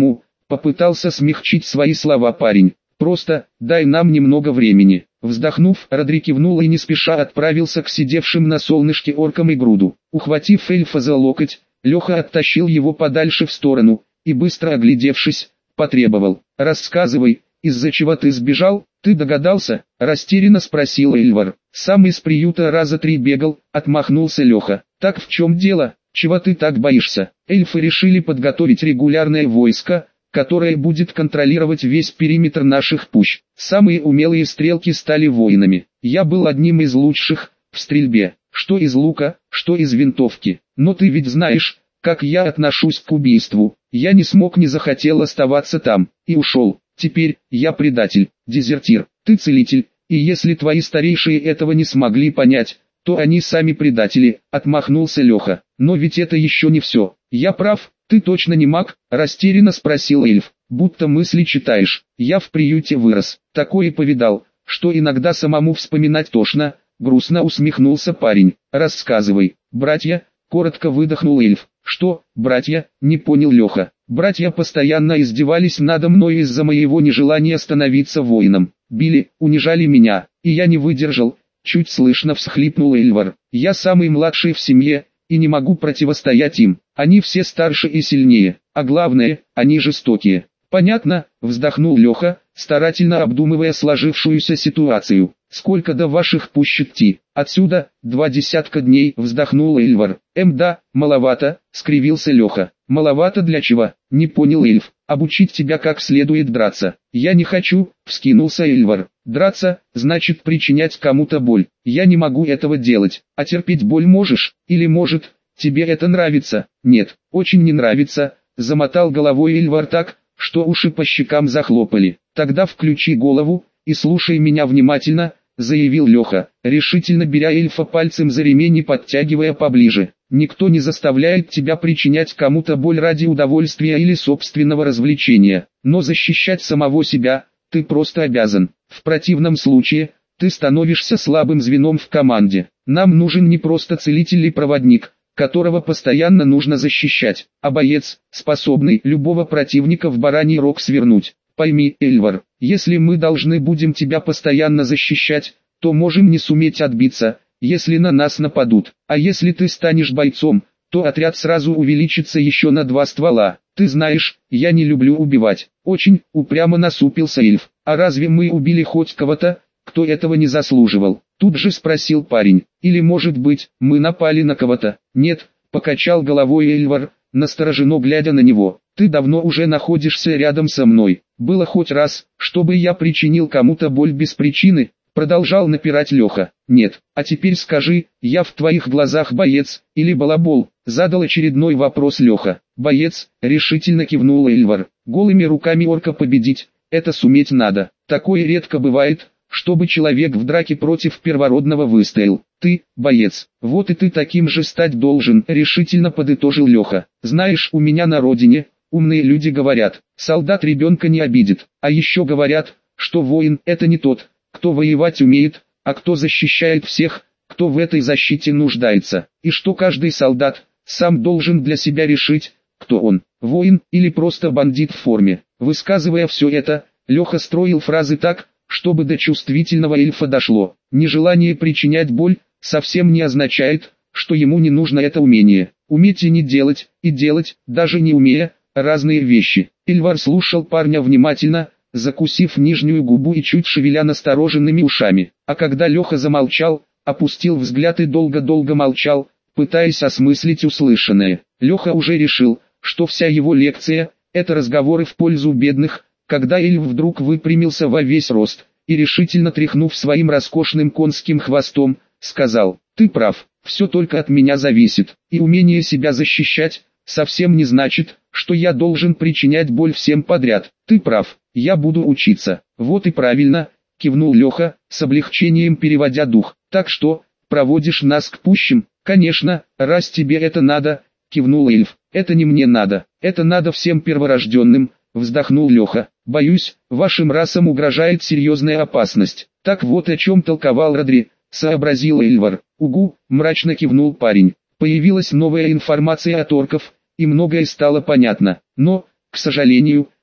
[SPEAKER 1] Попытался смягчить свои слова парень. Просто, дай нам немного времени. Вздохнув, Родри кивнул и не спеша отправился к сидевшим на солнышке оркам и груду. Ухватив эльфа за локоть, Леха оттащил его подальше в сторону, и быстро оглядевшись, потребовал: «Рассказывай, из-за чего ты сбежал, ты догадался?» – растерянно спросил Эльвар. «Сам из приюта раза три бегал», – отмахнулся Леха. «Так в чем дело, чего ты так боишься?» Эльфы решили подготовить регулярное войско, которое будет контролировать весь периметр наших пущ. Самые умелые стрелки стали воинами. Я был одним из лучших в стрельбе, что из лука, что из винтовки. Но ты ведь знаешь, как я отношусь к убийству. Я не смог, не захотел оставаться там, и ушел. Теперь, я предатель, дезертир, ты целитель, и если твои старейшие этого не смогли понять, то они сами предатели», — отмахнулся Леха. «Но ведь это еще не все. Я прав, ты точно не маг?» — растерянно спросил эльф. «Будто мысли читаешь. Я в приюте вырос, такое повидал, что иногда самому вспоминать тошно», — грустно усмехнулся парень. «Рассказывай, братья», — коротко выдохнул эльф. «Что, братья?» — не понял Леха. «Братья постоянно издевались надо мной из-за моего нежелания становиться воином. Били, унижали меня, и я не выдержал», — чуть слышно всхлипнул Эльвар. «Я самый младший в семье, и не могу противостоять им. Они все старше и сильнее, а главное, они жестокие». «Понятно», — вздохнул Леха, старательно обдумывая сложившуюся ситуацию. «Сколько до ваших пущ идти?» «Отсюда, два десятка дней», — вздохнул Эльвар. «Эм да, маловато», — скривился Леха. «Маловато для чего?» — не понял эльф. «Обучить тебя как следует драться». «Я не хочу», — вскинулся Эльвар. «Драться, значит причинять кому-то боль. Я не могу этого делать. А терпеть боль можешь? Или может, тебе это нравится?» «Нет, очень не нравится», — замотал головой Эльвар так, что уши по щекам захлопали. «Тогда включи голову и слушай меня внимательно», — заявил Леха, решительно беря эльфа пальцем за ремень и подтягивая поближе. «Никто не заставляет тебя причинять кому-то боль ради удовольствия или собственного развлечения, но защищать самого себя ты просто обязан. В противном случае ты становишься слабым звеном в команде. Нам нужен не просто целитель или проводник, которого постоянно нужно защищать, а боец, способный любого противника в бараний рог свернуть. Пойми, Эльвар, если мы должны будем тебя постоянно защищать, то можем не суметь отбиться, если на нас нападут. А если ты станешь бойцом, то отряд сразу увеличится еще на два ствола. Ты знаешь, я не люблю убивать». Очень упрямо насупился эльф. «А разве мы убили хоть кого-то, кто этого не заслуживал?» Тут же спросил парень. «Или может быть, мы напали на кого-то?» «Нет», покачал головой Эльвар, настороженно глядя на него. «Ты давно уже находишься рядом со мной. Было хоть раз, чтобы я причинил кому-то боль без причины?» Продолжал напирать Леха. «Нет, а теперь скажи, я в твоих глазах боец, или балабол?» Задал очередной вопрос Леха. «Боец», решительно кивнул Эльвар. «Голыми руками орка победить, это суметь надо. Такое редко бывает, чтобы человек в драке против первородного выстоял. Ты, боец, вот и ты таким же стать должен», решительно подытожил Леха. «Знаешь, у меня на родине, умные люди говорят, солдат ребенка не обидит, а еще говорят, что воин – это не тот, кто воевать умеет, а кто защищает всех, кто в этой защите нуждается, и что каждый солдат сам должен для себя решить, кто он, воин или просто бандит в форме». Высказывая все это, Леха строил фразы так, чтобы до чувствительного эльфа дошло. Нежелание причинять боль совсем не означает, что ему не нужно это умение. Уметь и не делать, и делать, даже не умея, разные вещи. Эльвар слушал парня внимательно, закусив нижнюю губу и чуть шевеля настороженными ушами. А когда Леха замолчал, опустил взгляд и долго-долго молчал, пытаясь осмыслить услышанное. Леха уже решил, что вся его лекция – это разговоры в пользу бедных, когда эльф вдруг выпрямился во весь рост, и решительно тряхнув своим роскошным конским хвостом, сказал: «Ты прав, все только от меня зависит, и умение себя защищать совсем не значит, что я должен причинять боль всем подряд. Ты прав, я буду учиться». «Вот и правильно», — кивнул Леха, с облегчением переводя дух. «Так что, проводишь нас к пущим?» «Конечно, раз тебе это надо», — кивнул эльф. «Это не мне надо, это надо всем перворожденным», — вздохнул Леха. «Боюсь, вашим расам угрожает серьезная опасность». «Так вот о чем толковал Родри», — сообразил Эльвар. «Угу», — мрачно кивнул парень. Появилась новая информация от орков, и многое стало понятно. Но, к сожалению,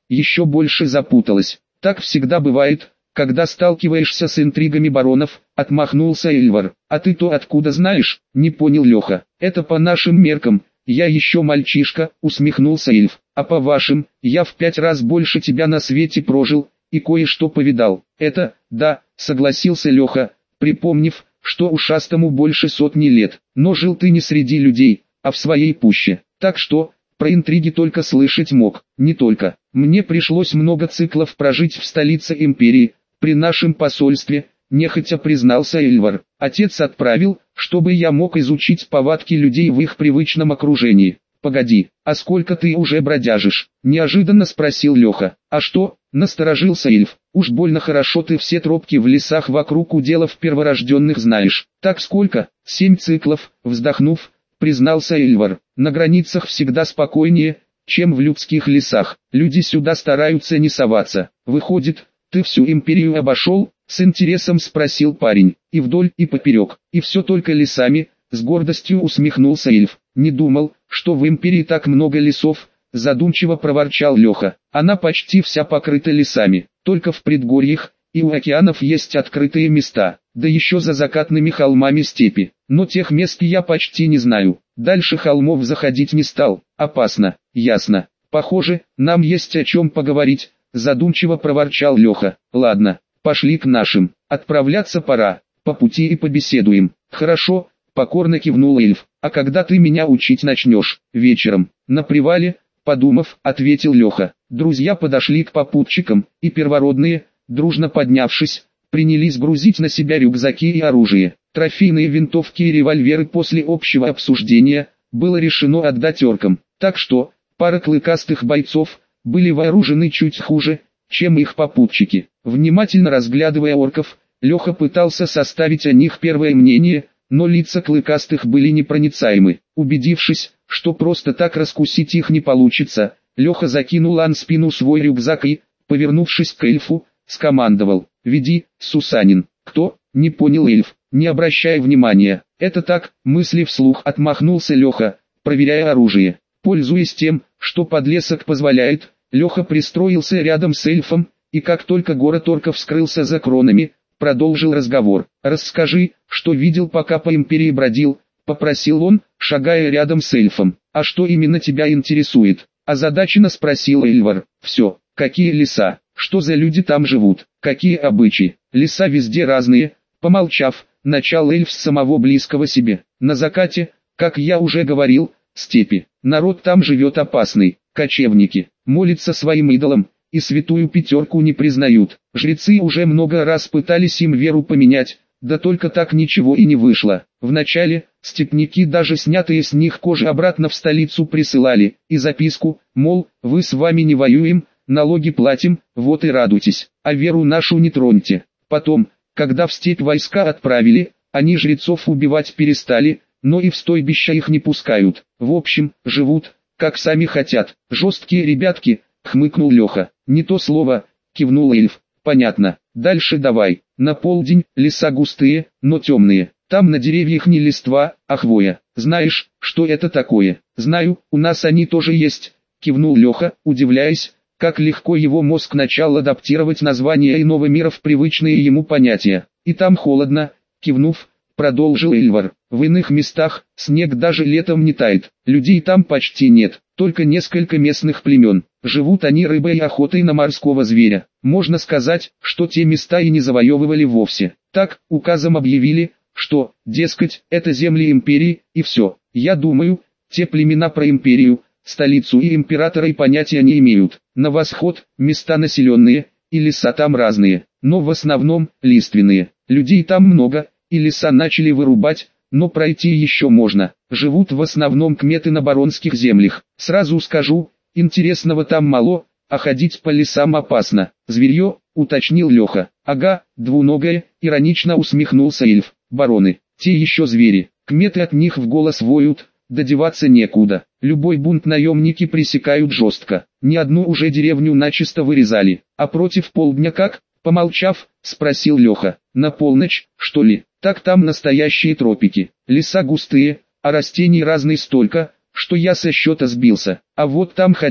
[SPEAKER 1] еще больше запуталась. Так всегда бывает, когда сталкиваешься с интригами баронов, отмахнулся Эльвар. А ты то откуда знаешь? Не понял Леха. Это по нашим меркам, я еще мальчишка, усмехнулся эльф. А по вашим, я в пять раз больше тебя на свете прожил, и кое-что повидал. Это, да, согласился Леха, припомнив, что ушастому больше сотни лет. Но жил ты не среди людей, а в своей пуще. Так что, про интриги только слышать мог. Не только. Мне пришлось много циклов прожить в столице империи, при нашем посольстве, нехотя признался Эльвар. Отец отправил, чтобы я мог изучить повадки людей в их привычном окружении. «Погоди, а сколько ты уже бродяжишь?» – неожиданно спросил Леха. «А что?» – насторожился эльф. «Уж больно хорошо ты все тропки в лесах вокруг уделов перворожденных знаешь». «Так сколько?» «Семь циклов», – вздохнув, признался Эльвар. «На границах всегда спокойнее, чем в людских лесах. Люди сюда стараются не соваться. Выходит, ты всю империю обошел?» – с интересом спросил парень. «И вдоль, и поперек, и все только лесами», – с гордостью усмехнулся эльф. «Не думал, что в империи так много лесов», – задумчиво проворчал Леха. «Она почти вся покрыта лесами, только в предгорьях и у океанов есть открытые места, да еще за закатными холмами степи. Но тех мест я почти не знаю, дальше холмов заходить не стал, опасно». «Ясно. Похоже, нам есть о чем поговорить», – задумчиво проворчал Леха. «Ладно, пошли к нашим, отправляться пора, по пути и побеседуем». «Хорошо», – покорно кивнул эльф. «А когда ты меня учить начнешь?» «Вечером, на привале», – подумав, ответил Леха. Друзья подошли к попутчикам, и первородные, дружно поднявшись, принялись грузить на себя рюкзаки и оружие. Трофейные винтовки и револьверы после общего обсуждения было решено отдать оркам, так что пара клыкастых бойцов были вооружены чуть хуже, чем их попутчики. Внимательно разглядывая орков, Леха пытался составить о них первое мнение, но лица клыкастых были непроницаемы. Убедившись, что просто так раскусить их не получится, Леха закинул на спину свой рюкзак и, повернувшись к эльфу, скомандовал: «Веди, Сусанин». «Кто?» – не понял эльф, не обращая внимания. «Это так», – мысли вслух отмахнулся Леха, проверяя оружие. Пользуясь тем, что подлесок позволяет, Леха пристроился рядом с эльфом, и как только город орков скрылся за кронами, продолжил разговор. «Расскажи, что видел, пока по империи бродил», — попросил он, шагая рядом с эльфом. «А что именно тебя интересует?» — озадаченно спросил Эльвар. «Все, какие леса, что за люди там живут, какие обычаи, леса везде разные», — помолчав, начал эльф с самого близкого себе. «На закате, как я уже говорил, степи, народ там живет опасный, кочевники, молятся своим идолам, и святую пятерку не признают. Жрецы уже много раз пытались им веру поменять, да только так ничего и не вышло. Вначале, степняки даже снятые с них кожи обратно в столицу присылали, и записку, мол, вы с вами не воюем, налоги платим, вот и радуйтесь, а веру нашу не троньте. Потом, когда в степь войска отправили, они жрецов убивать перестали, но и в стойбища их не пускают. В общем, живут, как сами хотят. Жесткие ребятки», — хмыкнул Леха. «Не то слово», — кивнул эльф. «Понятно, дальше давай». На полдень, леса густые, но темные. Там на деревьях не листва, а хвоя. «Знаешь, что это такое?» «Знаю, у нас они тоже есть», — кивнул Леха, удивляясь, как легко его мозг начал адаптировать названия иного мира в привычные ему понятия. «И там холодно», — кивнув, продолжил Эльвар. «В иных местах снег даже летом не тает, людей там почти нет, только несколько местных племен. Живут они рыбой и охотой на морского зверя. Можно сказать, что те места и не завоевывали вовсе. Так, указом объявили, что, дескать, это земли империи, и все. Я думаю, те племена про империю, столицу и императора и понятия не имеют. На восход, места населенные, и леса там разные, но в основном, лиственные. Людей там много, и леса начали вырубать, но пройти еще можно. Живут в основном кметы на баронских землях. Сразу скажу, интересного там мало, а ходить по лесам опасно. Зверье, уточнил Леха. Ага, двуногое, иронично усмехнулся эльф. Бароны, те еще звери, кметы от них в голос воют, додеваться некуда. Любой бунт наемники пресекают жестко. Ни одну уже деревню начисто вырезали. А против полдня как? Помолчав, спросил Леха. На полночь, что ли? Так там настоящие тропики. Леса густые, а растений разные столько, что я со счета сбился. А вот там ходить,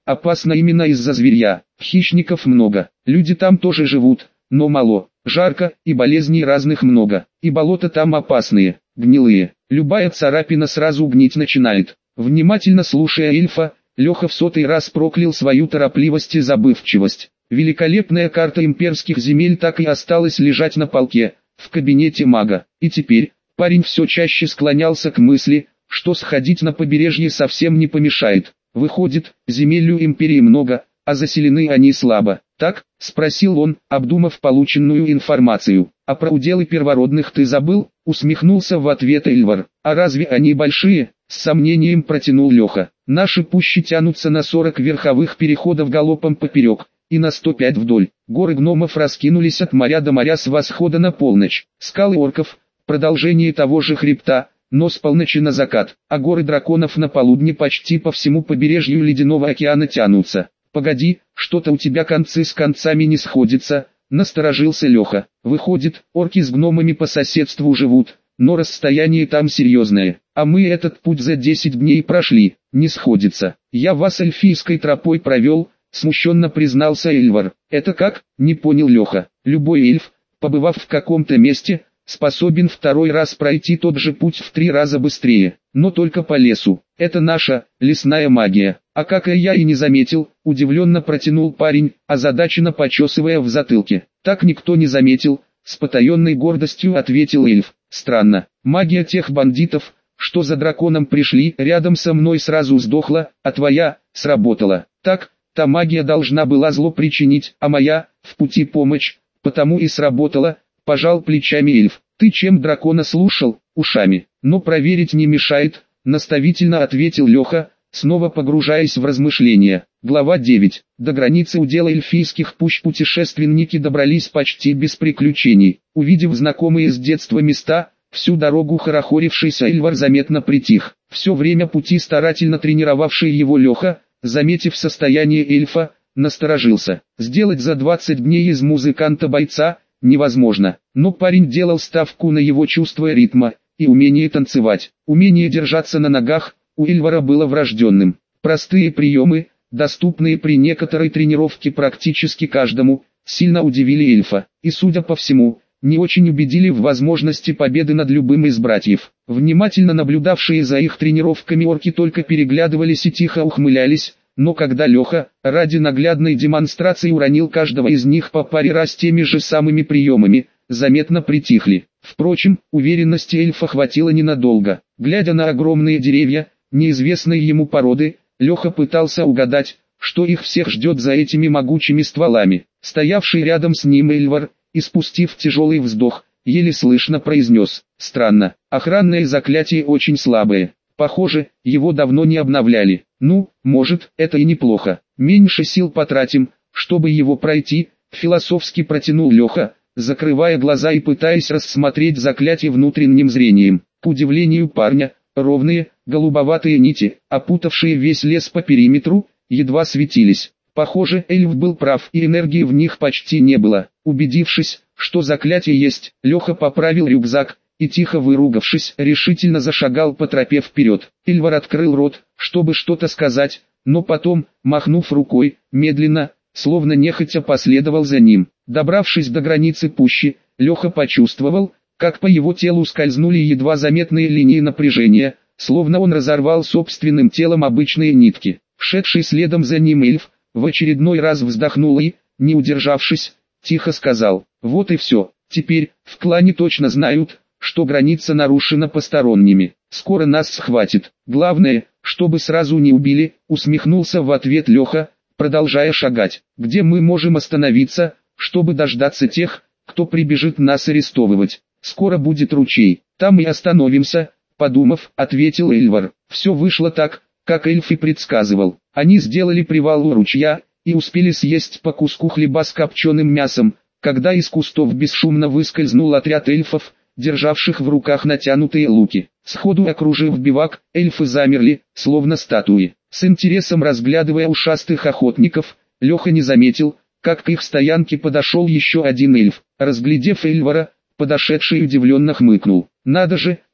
[SPEAKER 1] Опасно именно из-за зверья. Хищников много. Люди там тоже живут, но мало. Жарко, и болезней разных много. И болота там опасные, гнилые. Любая царапина сразу гнить начинает. Внимательно слушая эльфа, Леха в сотый раз проклял свою торопливость и забывчивость. Великолепная карта имперских земель так и осталась лежать на полке, в кабинете мага. И теперь, парень все чаще склонялся к мысли, что сходить на побережье совсем не помешает. Выходит, земель у империи много, а заселены они слабо. Так, спросил он, обдумав полученную информацию. А про уделы первородных ты забыл? Усмехнулся в ответ Эльвар. А разве они большие? С сомнением протянул Леха. Наши пущи тянутся на сорок верховых переходов галопом поперек, и на сто пять вдоль. Горы гномов раскинулись от моря до моря с восхода на полночь. Скалы орков, продолжение того же хребта, но с полночи на закат, а горы драконов на полудне почти по всему побережью Ледяного океана тянутся. Погоди, что-то у тебя концы с концами не сходятся, насторожился Леха. Выходит, орки с гномами по соседству живут, но расстояние там серьезное, а мы этот путь за десять дней прошли, не сходится. Я вас эльфийской тропой провел, смущенно признался Эльвар. Это как? Не понял Леха. Любой эльф, побывав в каком-то месте, способен второй раз пройти тот же путь в три раза быстрее, но только по лесу. Это наша лесная магия. А как и я и не заметил, удивленно протянул парень, озадаченно почесывая в затылке. Так никто не заметил, с потаенной гордостью ответил эльф. Странно, магия тех бандитов, что за драконом пришли, рядом со мной сразу сдохла, а твоя сработала. Так, та магия должна была зло причинить, а моя в пути помощь, потому и сработала. Пожал плечами эльф. Ты чем дракона слушал? Ушами. Но проверить не мешает, наставительно ответил Леха, снова погружаясь в размышления. Глава девять. До границы удела эльфийских пущ путешественники добрались почти без приключений. Увидев знакомые с детства места, всю дорогу хорохорившийся Эльвар заметно притих. Все время пути старательно тренировавший его Леха, заметив состояние эльфа, насторожился. Сделать за двадцать дней из музыканта бойца невозможно, но парень делал ставку на его чувство ритма и умение танцевать. Умение держаться на ногах у Эльвара было врожденным. Простые приемы, доступные при некоторой тренировке практически каждому, сильно удивили эльфа, и, судя по всему, не очень убедили в возможности победы над любым из братьев. Внимательно наблюдавшие за их тренировками орки только переглядывались и тихо ухмылялись, но когда Леха, ради наглядной демонстрации уронил каждого из них по паре раз теми же самыми приемами, заметно притихли. Впрочем, уверенности эльфа хватило ненадолго. Глядя на огромные деревья, неизвестной ему породы, Леха пытался угадать, что их всех ждет за этими могучими стволами. Стоявший рядом с ним Эльвар, испустив тяжелый вздох, еле слышно произнес: «Странно, охранное заклятие очень слабое. Похоже, его давно не обновляли. Ну, может, это и неплохо. Меньше сил потратим, чтобы его пройти», философски протянул Леха, закрывая глаза и пытаясь рассмотреть заклятие внутренним зрением. К удивлению парня, ровные, голубоватые нити, опутавшие весь лес по периметру, едва светились. Похоже, эльф был прав, и энергии в них почти не было. Убедившись, что заклятие есть, Леха поправил рюкзак и, тихо выругавшись, решительно зашагал по тропе вперед. Эльвар открыл рот, чтобы что-то сказать, но потом, махнув рукой, медленно, словно нехотя последовал за ним. Добравшись до границы пущи, Леха почувствовал, как по его телу скользнули едва заметные линии напряжения, словно он разорвал собственным телом обычные нитки. Шедший следом за ним эльф, в очередной раз вздохнул и, не удержавшись, тихо сказал: «Вот и все, теперь, в клане точно знают, что граница нарушена посторонними. Скоро нас схватит. Главное, чтобы сразу не убили», усмехнулся в ответ Леха, продолжая шагать. «Где мы можем остановиться, чтобы дождаться тех, кто прибежит нас арестовывать?» «Скоро будет ручей, там и остановимся», подумав, ответил Эльвар. Все вышло так, как эльф и предсказывал. Они сделали привал у ручья и успели съесть по куску хлеба с копченым мясом, когда из кустов бесшумно выскользнул отряд эльфов, державших в руках натянутые луки. Сходу окружив бивак, эльфы замерли, словно статуи. С интересом разглядывая ушастых охотников, Леха не заметил, как к их стоянке подошел еще один эльф. Разглядев Эльвара, подошедший удивленно хмыкнул. «Надо же,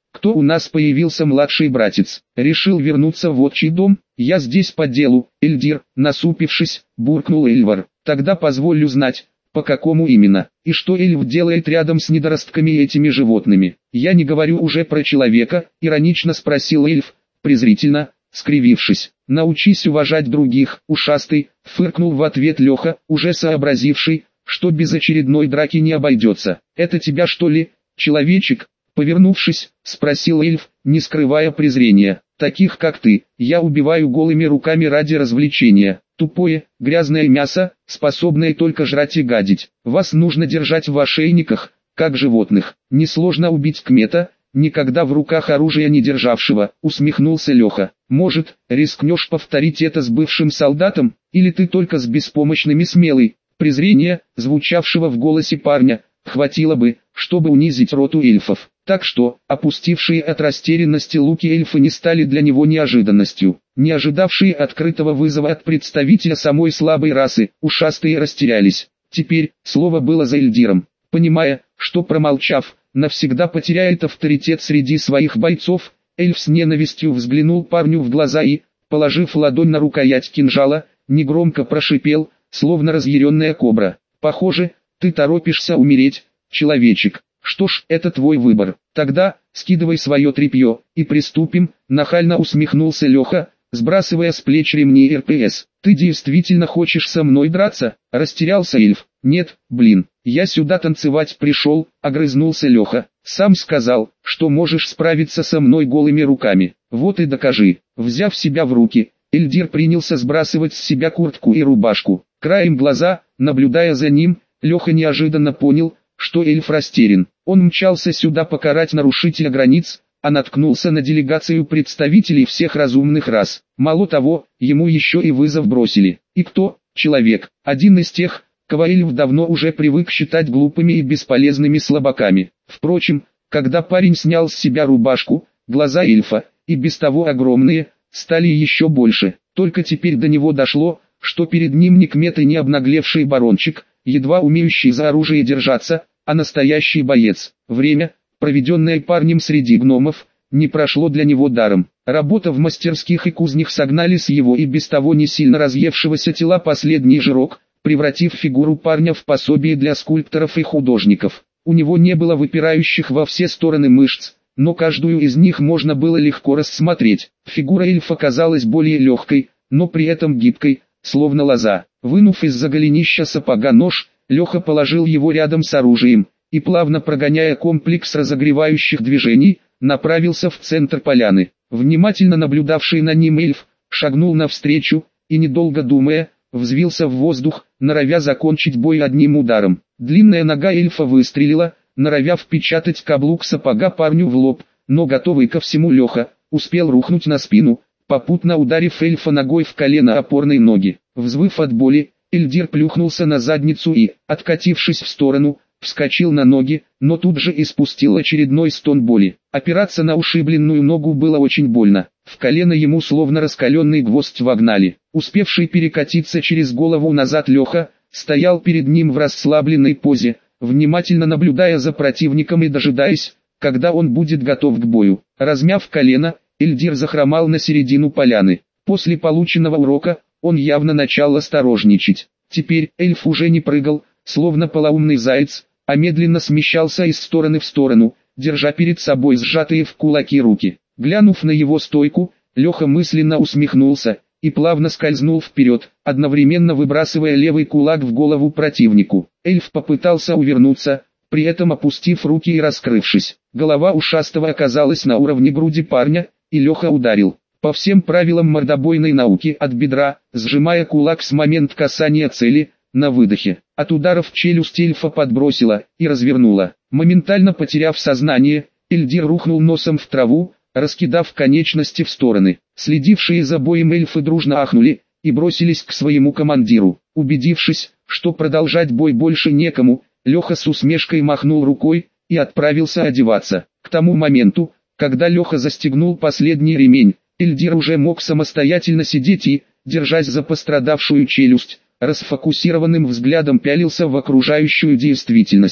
[SPEAKER 1] кто у нас появился младший братец? Решил вернуться в отчий дом? Я здесь по делу, Эльдир, насупившись, буркнул Эльвар. Тогда позволю знать, по какому именно, и что эльф делает рядом с недоростками и этими животными. Я не говорю уже про человека, иронично спросил эльф, презрительно, скривившись. Научись уважать других, ушастый, фыркнул в ответ Леха, уже сообразивший, что без очередной драки не обойдется. Это тебя что ли, человечек? Повернувшись, спросил эльф, не скрывая презрения. Таких как ты, я убиваю голыми руками ради развлечения. Тупое, грязное мясо, способное только жрать и гадить. Вас нужно держать в ошейниках, как животных. Несложно убить кмета, никогда в руках оружия не державшего, усмехнулся Леха. Может, рискнешь повторить это с бывшим солдатом, или ты только с беспомощными смелый? Презрение, звучавшего в голосе парня, хватило бы, чтобы унизить роту эльфов. Так что, опустившие от растерянности луки эльфы не стали для него неожиданностью. Не ожидавшие открытого вызова от представителя самой слабой расы, ушастые растерялись. Теперь, слово было за Эльдиром. Понимая, что промолчав, навсегда потеряет авторитет среди своих бойцов, эльф с ненавистью взглянул парню в глаза и, положив ладонь на рукоять кинжала, негромко прошипел, словно разъяренная кобра. «Похоже, ты торопишься умереть, человечек. Что ж, это твой выбор. Тогда, скидывай свое тряпье, и приступим», нахально усмехнулся Леха, сбрасывая с плеч ремни эр пэ эс. «Ты действительно хочешь со мной драться?» – растерялся эльф. «Нет, блин, я сюда танцевать пришел», – огрызнулся Леха. «Сам сказал, что можешь справиться со мной голыми руками. Вот и докажи». Взяв себя в руки, Эльдир принялся сбрасывать с себя куртку и рубашку. Краем глаза, наблюдая за ним, Леха неожиданно понял, что эльф растерян. Он мчался сюда покарать нарушителя границ, а наткнулся на делегацию представителей всех разумных рас. Мало того, ему еще и вызов бросили. И кто? Человек. Один из тех, кого эльф давно уже привык считать глупыми и бесполезными слабаками. Впрочем, когда парень снял с себя рубашку, глаза эльфа, и без того огромные, стали еще больше. Только теперь до него дошло, что перед ним не кмет и не обнаглевший барончик, едва умеющий за оружие держаться, а настоящий боец. Время, проведенное парнем среди гномов, не прошло для него даром. Работа в мастерских и кузнях согнали с его и без того не сильно разъевшегося тела последний жирок, превратив фигуру парня в пособие для скульпторов и художников. У него не было выпирающих во все стороны мышц, но каждую из них можно было легко рассмотреть. Фигура эльфа казалась более легкой, но при этом гибкой, словно лоза. Вынув из-за голенища сапога нож, Леха положил его рядом с оружием, и плавно прогоняя комплекс разогревающих движений, направился в центр поляны. Внимательно наблюдавший на ним эльф, шагнул навстречу, и недолго думая, взвился в воздух, норовя закончить бой одним ударом. Длинная нога эльфа выстрелила, норовя впечатать каблук сапога парню в лоб, но готовый ко всему Леха, успел рухнуть на спину, попутно ударив эльфа ногой в колено опорной ноги. Взвыв от боли, Эльдир плюхнулся на задницу и, откатившись в сторону, вскочил на ноги, но тут же испустил очередной стон боли. Опираться на ушибленную ногу было очень больно. В колено ему словно раскаленный гвоздь вогнали. Успевший перекатиться через голову назад Леха, стоял перед ним в расслабленной позе, внимательно наблюдая за противником и дожидаясь, когда он будет готов к бою. Размяв колено, Эльдир захромал на середину поляны. После полученного урока, он явно начал осторожничать. Теперь эльф уже не прыгал, словно полоумный заяц, а медленно смещался из стороны в сторону, держа перед собой сжатые в кулаки руки. Глянув на его стойку, Леха мысленно усмехнулся и плавно скользнул вперед, одновременно выбрасывая левый кулак в голову противнику. Эльф попытался увернуться, при этом опустив руки и раскрывшись. Голова ушастого оказалась на уровне груди парня, и Леха ударил. По всем правилам мордобойной науки от бедра, сжимая кулак с момента касания цели, на выдохе. От ударов челюсть эльфа подбросила и развернула. Моментально потеряв сознание, Эльдир рухнул носом в траву, раскидав конечности в стороны. Следившие за боем эльфы дружно ахнули и бросились к своему командиру. Убедившись, что продолжать бой больше некому, Леха с усмешкой махнул рукой и отправился одеваться. К тому моменту, когда Леха застегнул последний ремень, Эльдир уже мог самостоятельно сидеть и, держась за пострадавшую челюсть, расфокусированным взглядом пялился в окружающую действительность.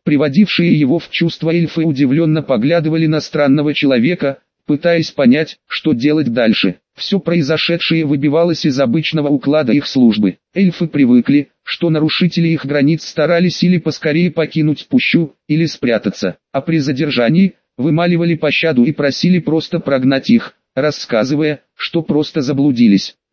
[SPEAKER 1] Приводившие его в чувство эльфы удивленно поглядывали на странного человека, пытаясь понять, что делать дальше. Все произошедшее выбивалось из обычного уклада их службы. Эльфы привыкли, что нарушители их границ старались или поскорее покинуть пущу, или спрятаться, а при задержании вымаливали пощаду и просили просто прогнать их, рассказывая, что просто заблудились.